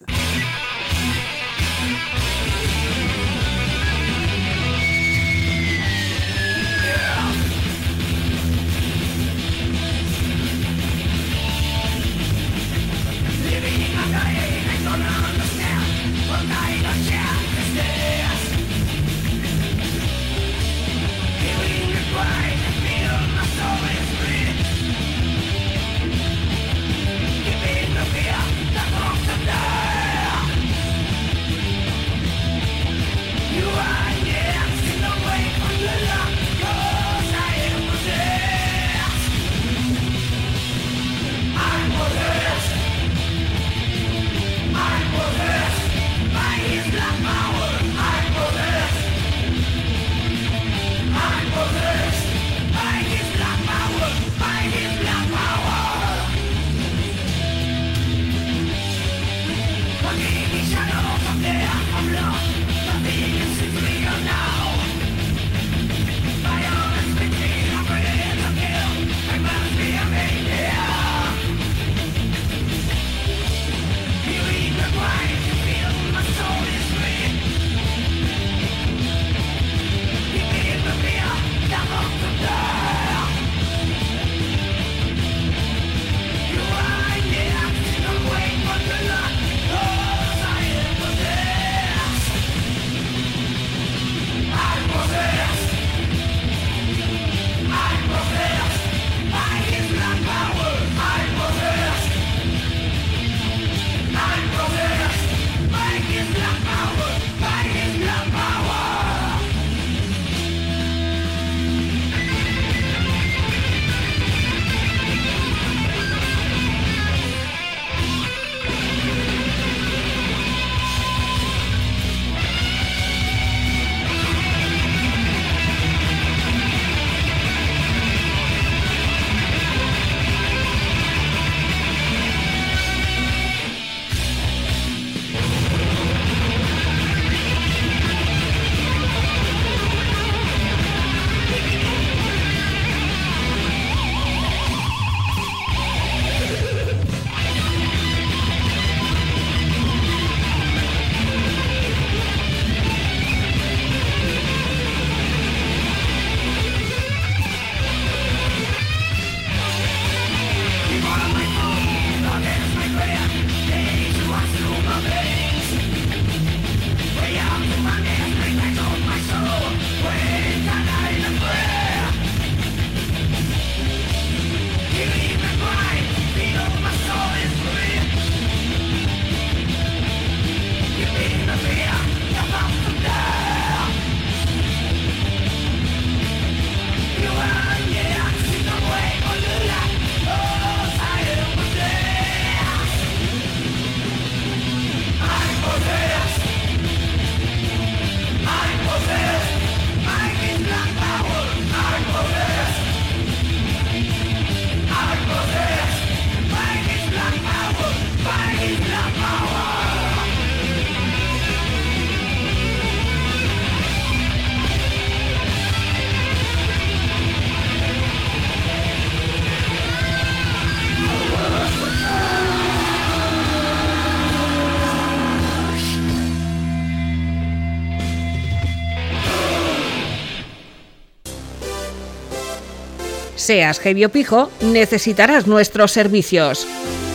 Seas heavy o pijo, necesitarás nuestros servicios.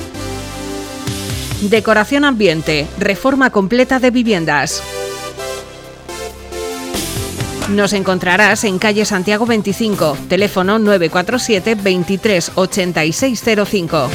Decoración ambiente, reforma completa de viviendas. Nos encontrarás en calle Santiago veinticinco, teléfono nueve cuatro siete, veintitrés, ochenta y seis cero cinco.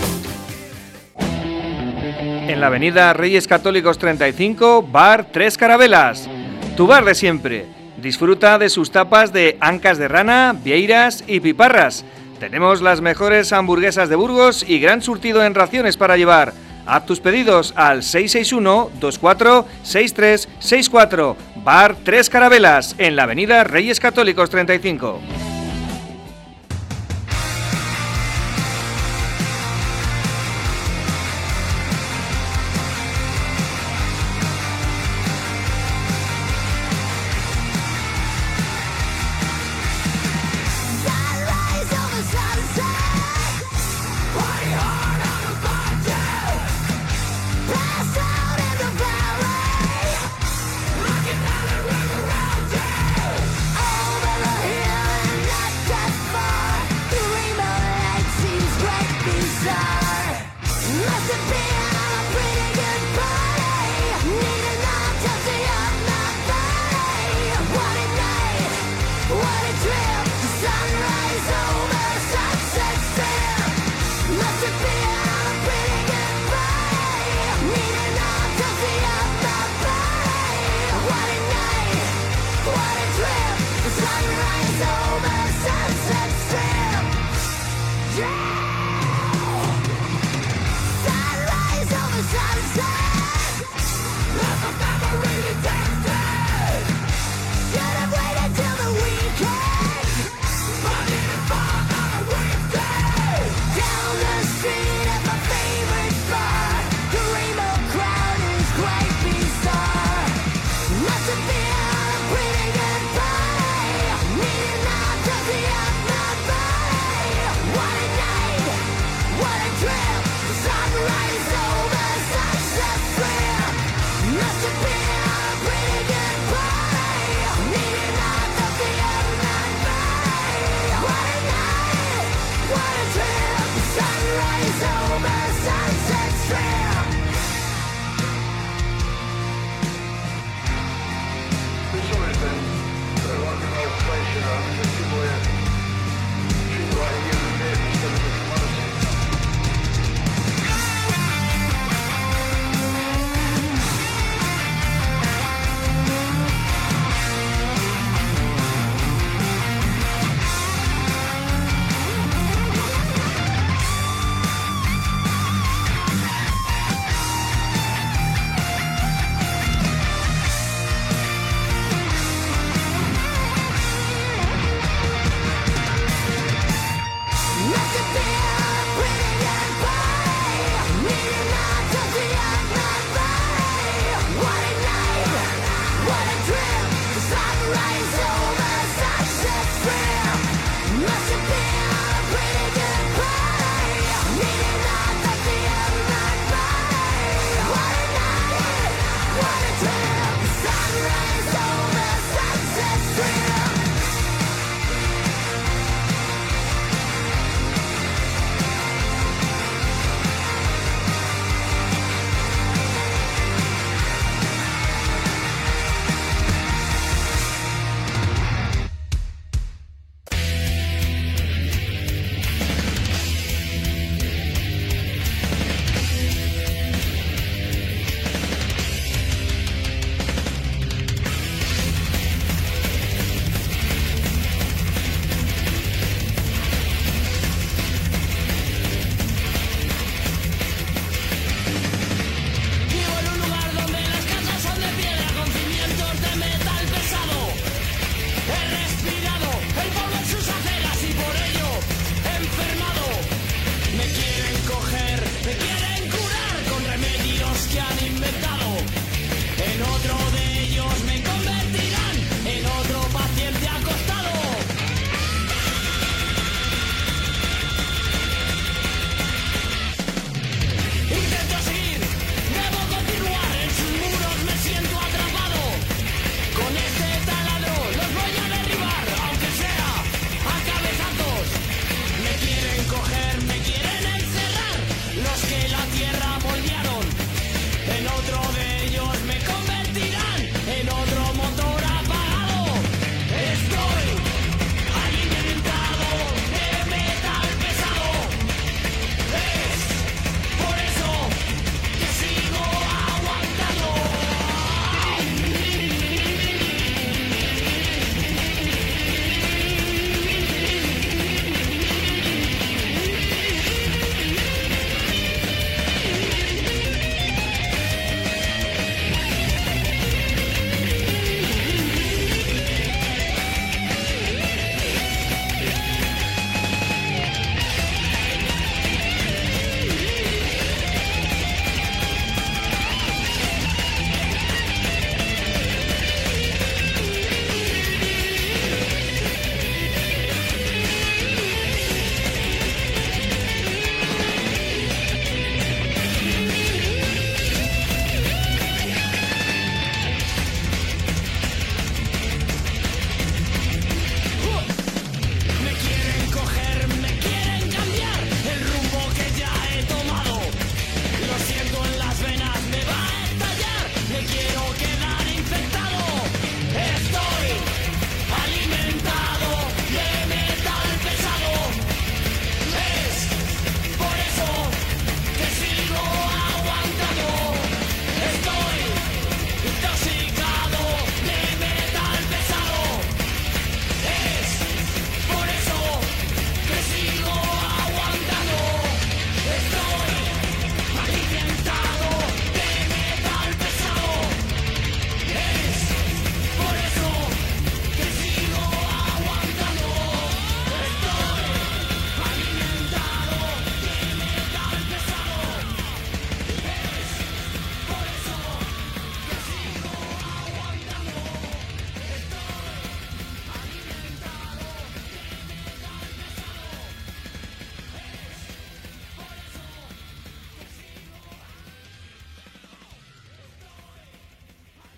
En la avenida Reyes Católicos treinta y cinco, Bar Tres Carabelas. Tu bar de siempre. Disfruta de sus tapas de ancas de rana, vieiras y piparras. Tenemos las mejores hamburguesas de Burgos y gran surtido en raciones para llevar. Haz tus pedidos al seis seis uno, dos cuatro seis tres seis cuatro. Bar Tres Carabelas, en la avenida Reyes Católicos treinta y cinco.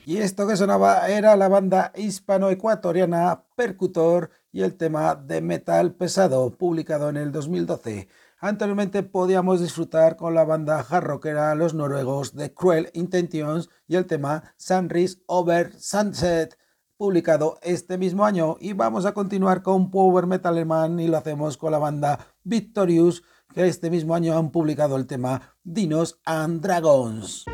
Y esto que sonaba era la banda hispano-ecuatoriana Percutor y el tema de metal pesado, publicado en el dos mil doce. Anteriormente podíamos disfrutar con la banda hard rockera los noruegos de Cruel Intentions y el tema Sunrise Over Sunset, publicado este mismo año. Y vamos a continuar con power metal alemán y lo hacemos con la banda Victorious, que este mismo año han publicado el tema Dinos and Dragons.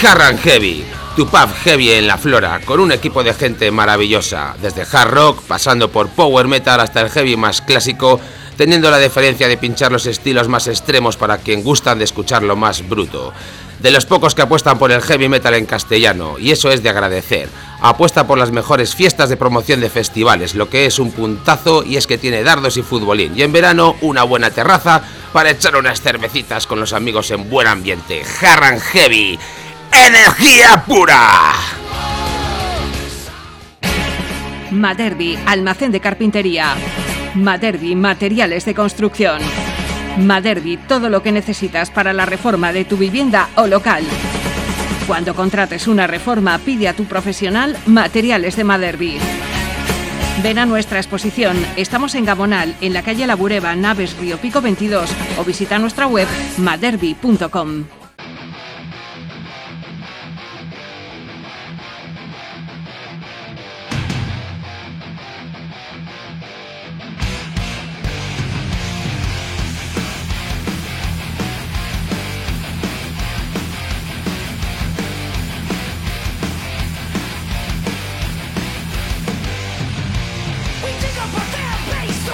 Hard and Heavy, tu pub heavy en la Flora, con un equipo de gente maravillosa, desde hard rock, pasando por power metal hasta el heavy más clásico, teniendo la deferencia de pinchar los estilos más extremos para quien gustan de escuchar lo más bruto. De los pocos que apuestan por el heavy metal en castellano, y eso es de agradecer. Apuesta por las mejores fiestas de promoción de festivales, lo que es un puntazo, y es que tiene dardos y futbolín, y en verano una buena terraza para echar unas cervecitas con los amigos en buen ambiente. Hard and Heavy, energía pura. Maderbi, almacén de carpintería. Maderbi, materiales de construcción. Maderbi, todo lo que necesitas para la reforma de tu vivienda o local. Cuando contrates una reforma, pide a tu profesional Materiales de Maderbi. Ven a nuestra exposición. Estamos en Gabonal, en la calle La Bureba, Naves Río Pico veintidós, o visita nuestra web maderbi punto com.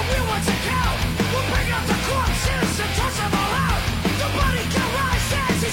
We'll bring out the corpses and toss them all out. Nobody can rise as he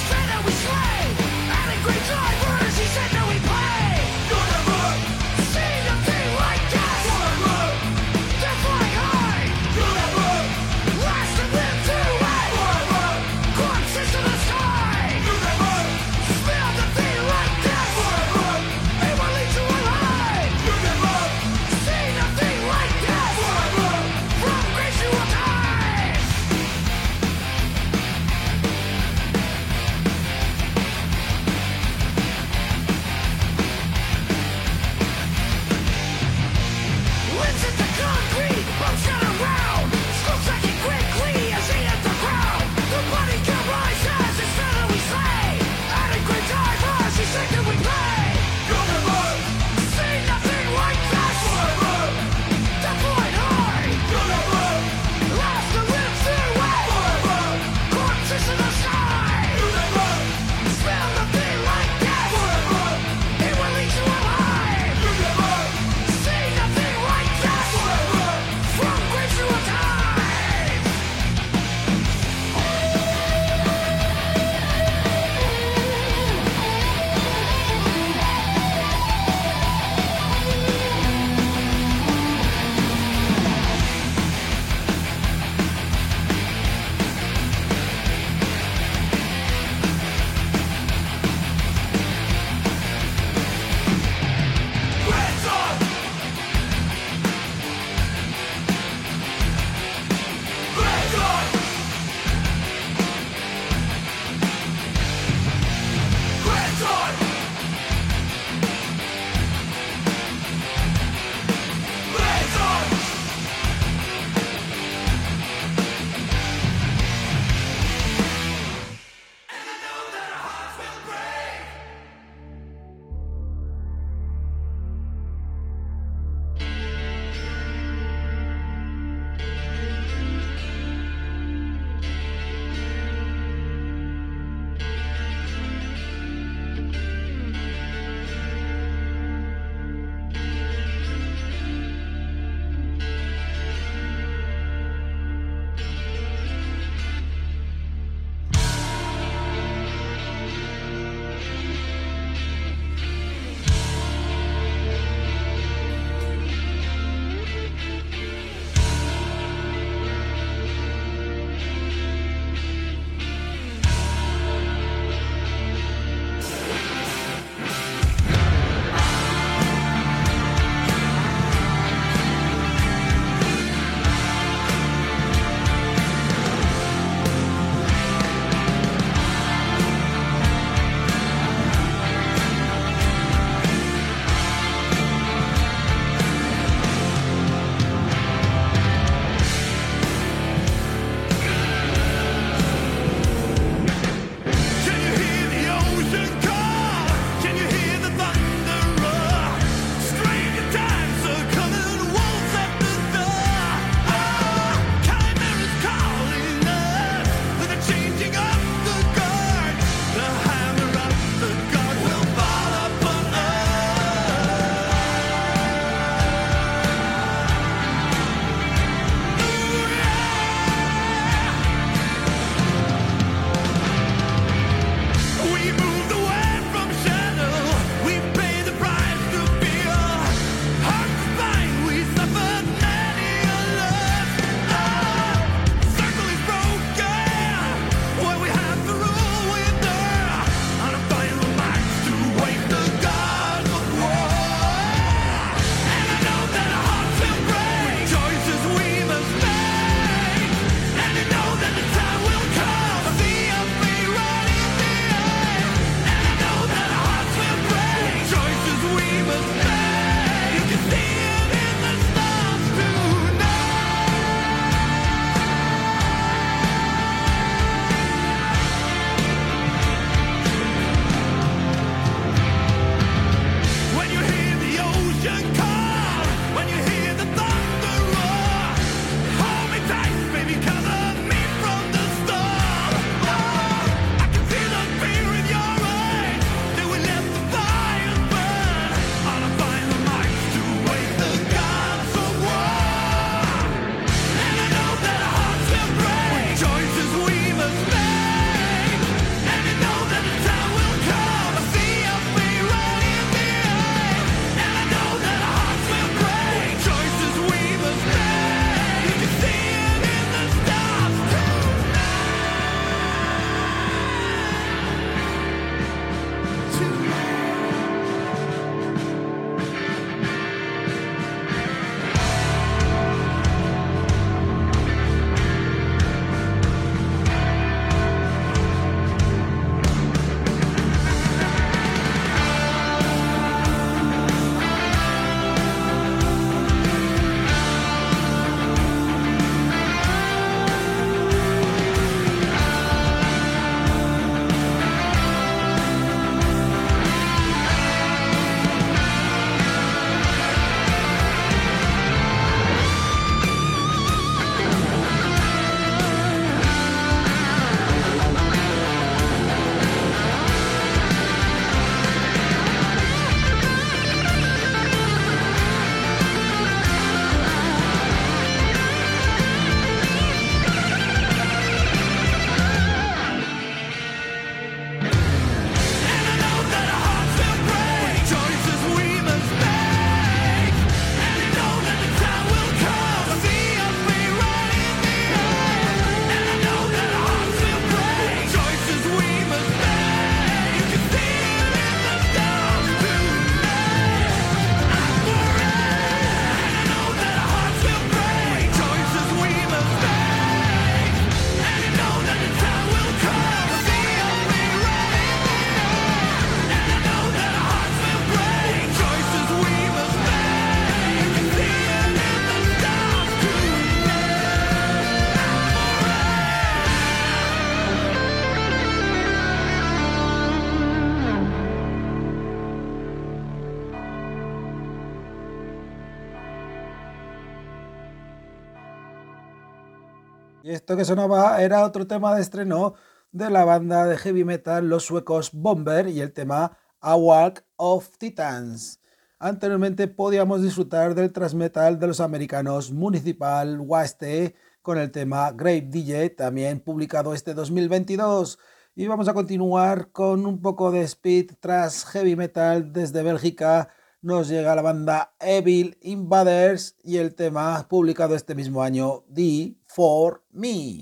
Y esto que sonaba era otro tema de estreno de la banda de heavy metal los suecos Bomber y el tema A Walk of Titans. Anteriormente podíamos disfrutar del thrash metal de los americanos Municipal Waste con el tema Grave D J, también publicado este dos mil veintidós. Y vamos a continuar con un poco de speed thrash heavy metal desde Bélgica. Nos llega la banda Evil Invaders y el tema publicado este mismo año, D for Me.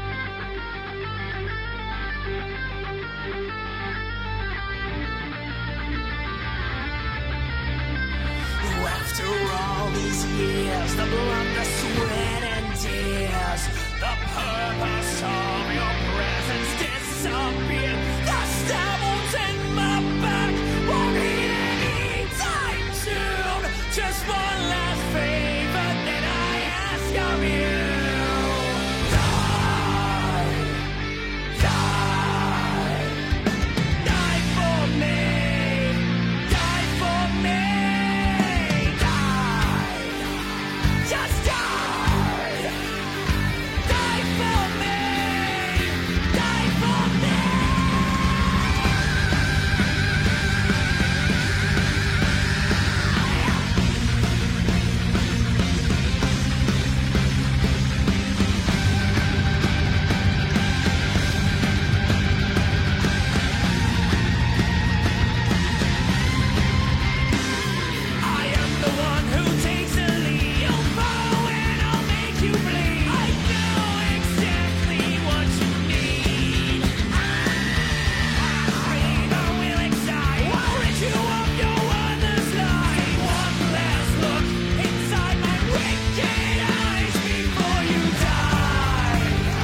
After all these years, the blood, the sweat and tears, the purpose of your presence disappeared. The stab wounds in my back won't heal anytime soon. Just one last favor that I ask of you. Die, die, die for me, die for me. Just die! Die for me! Die for me! I am the one who takes the lead. You'll follow and I'll make you bleed. I know exactly what you need. I breathe, I will excite. I'll rid you of your wonders life. One last look inside my wicked eyes before you die.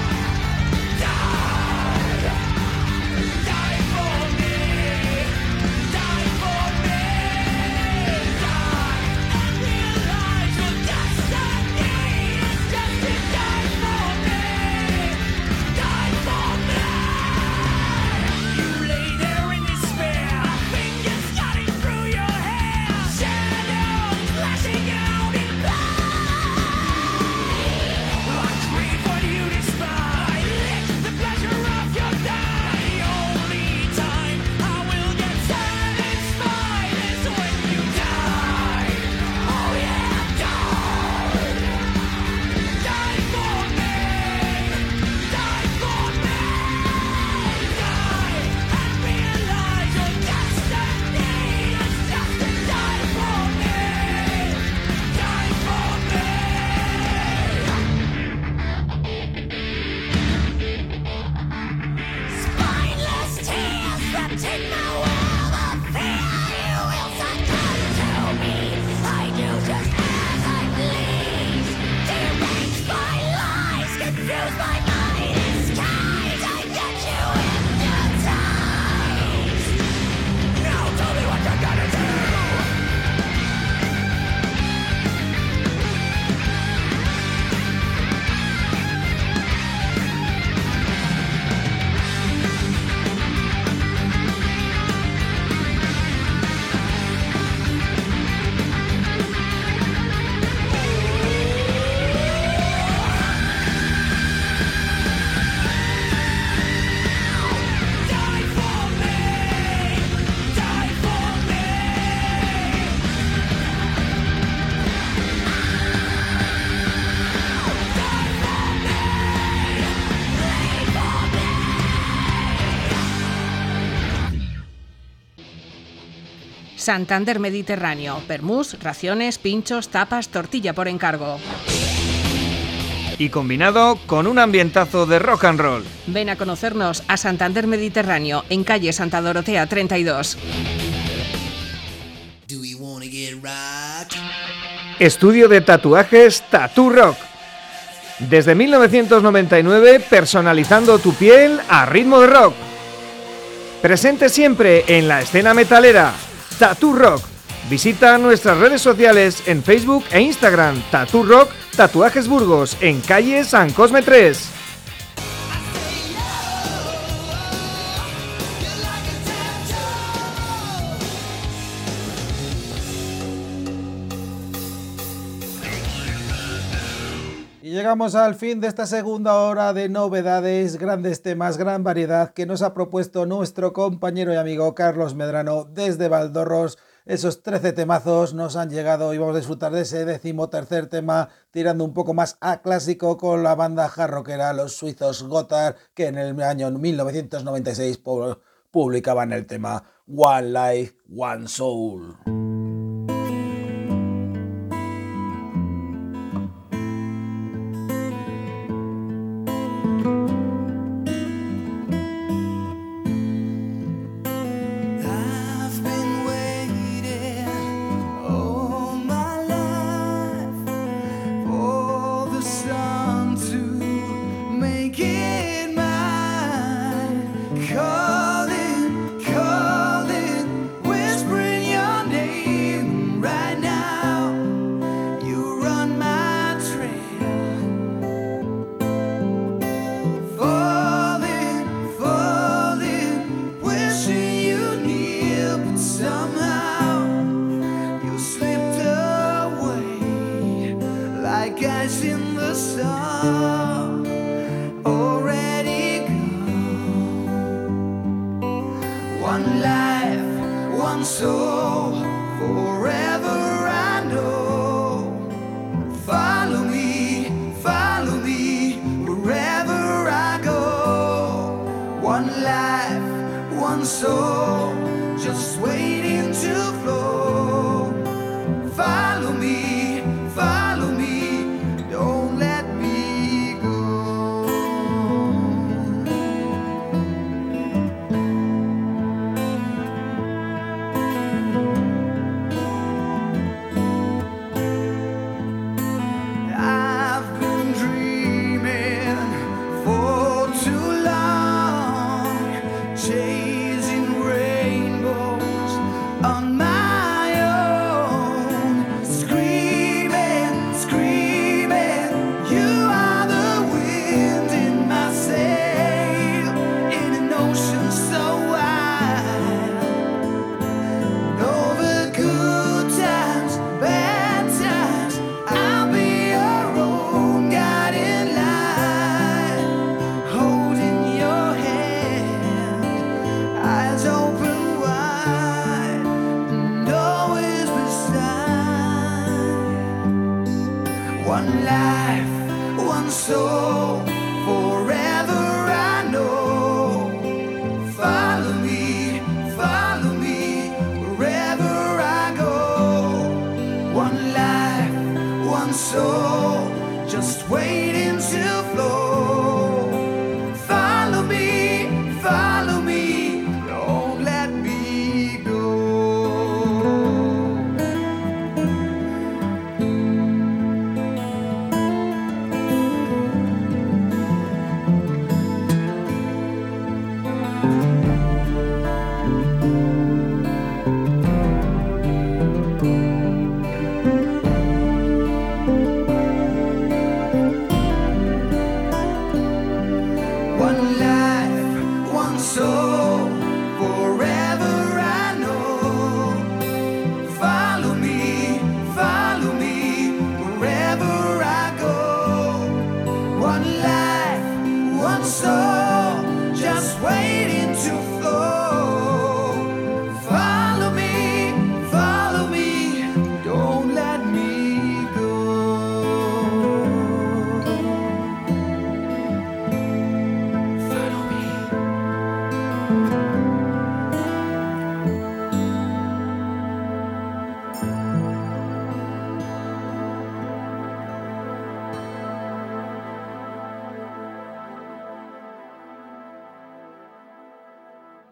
Die. Die for me. Die for me. Die. And realize your destiny is just to die for me. Die for me. You lay there in despair, fingers cutting through your hair, shadows flashing out in blood. I grieve what you despise. I lick the pleasure of your die. The only time I will get satisfied is when you die. Oh yeah, die. Die for me. Die for me. Die and realize your destiny is just to die for me. Die for me. Spineless tears wrapped in my web of fear. You will succumb to me. I do just as I please. Deranged by lies, confused by my disguise. I get you hypnotized. Now tell me what you're gonna do. Die for me. Die for me. Santander Mediterráneo. Permús, raciones, pinchos, tapas, tortilla por encargo. Y combinado con un ambientazo de rock and roll. Ven a conocernos a Santander Mediterráneo, en calle Santa Dorotea treinta y dos. Do we wanna get rock? Estudio de tatuajes Tattoo Rock. Desde mil novecientos noventa y nueve, personalizando tu piel a ritmo de rock. Presente siempre en la escena metalera. Tattoo Rock. Visita nuestras redes sociales en Facebook e Instagram. Tattoo Rock Tatuajes Burgos, en calle San Cosme tres. Y llegamos al fin de esta segunda hora de novedades, grandes temas, gran variedad que nos ha propuesto nuestro compañero y amigo Carlos Medrano desde Valdorros. Esos trece temazos nos han llegado y vamos a disfrutar de ese decimotercer tema, tirando un poco más a clásico con la banda hard rockera, los suizos Gotthard, que en el año mil novecientos noventa y seis publicaban el tema One Life, One Soul. One life, one soul, just waiting to flow.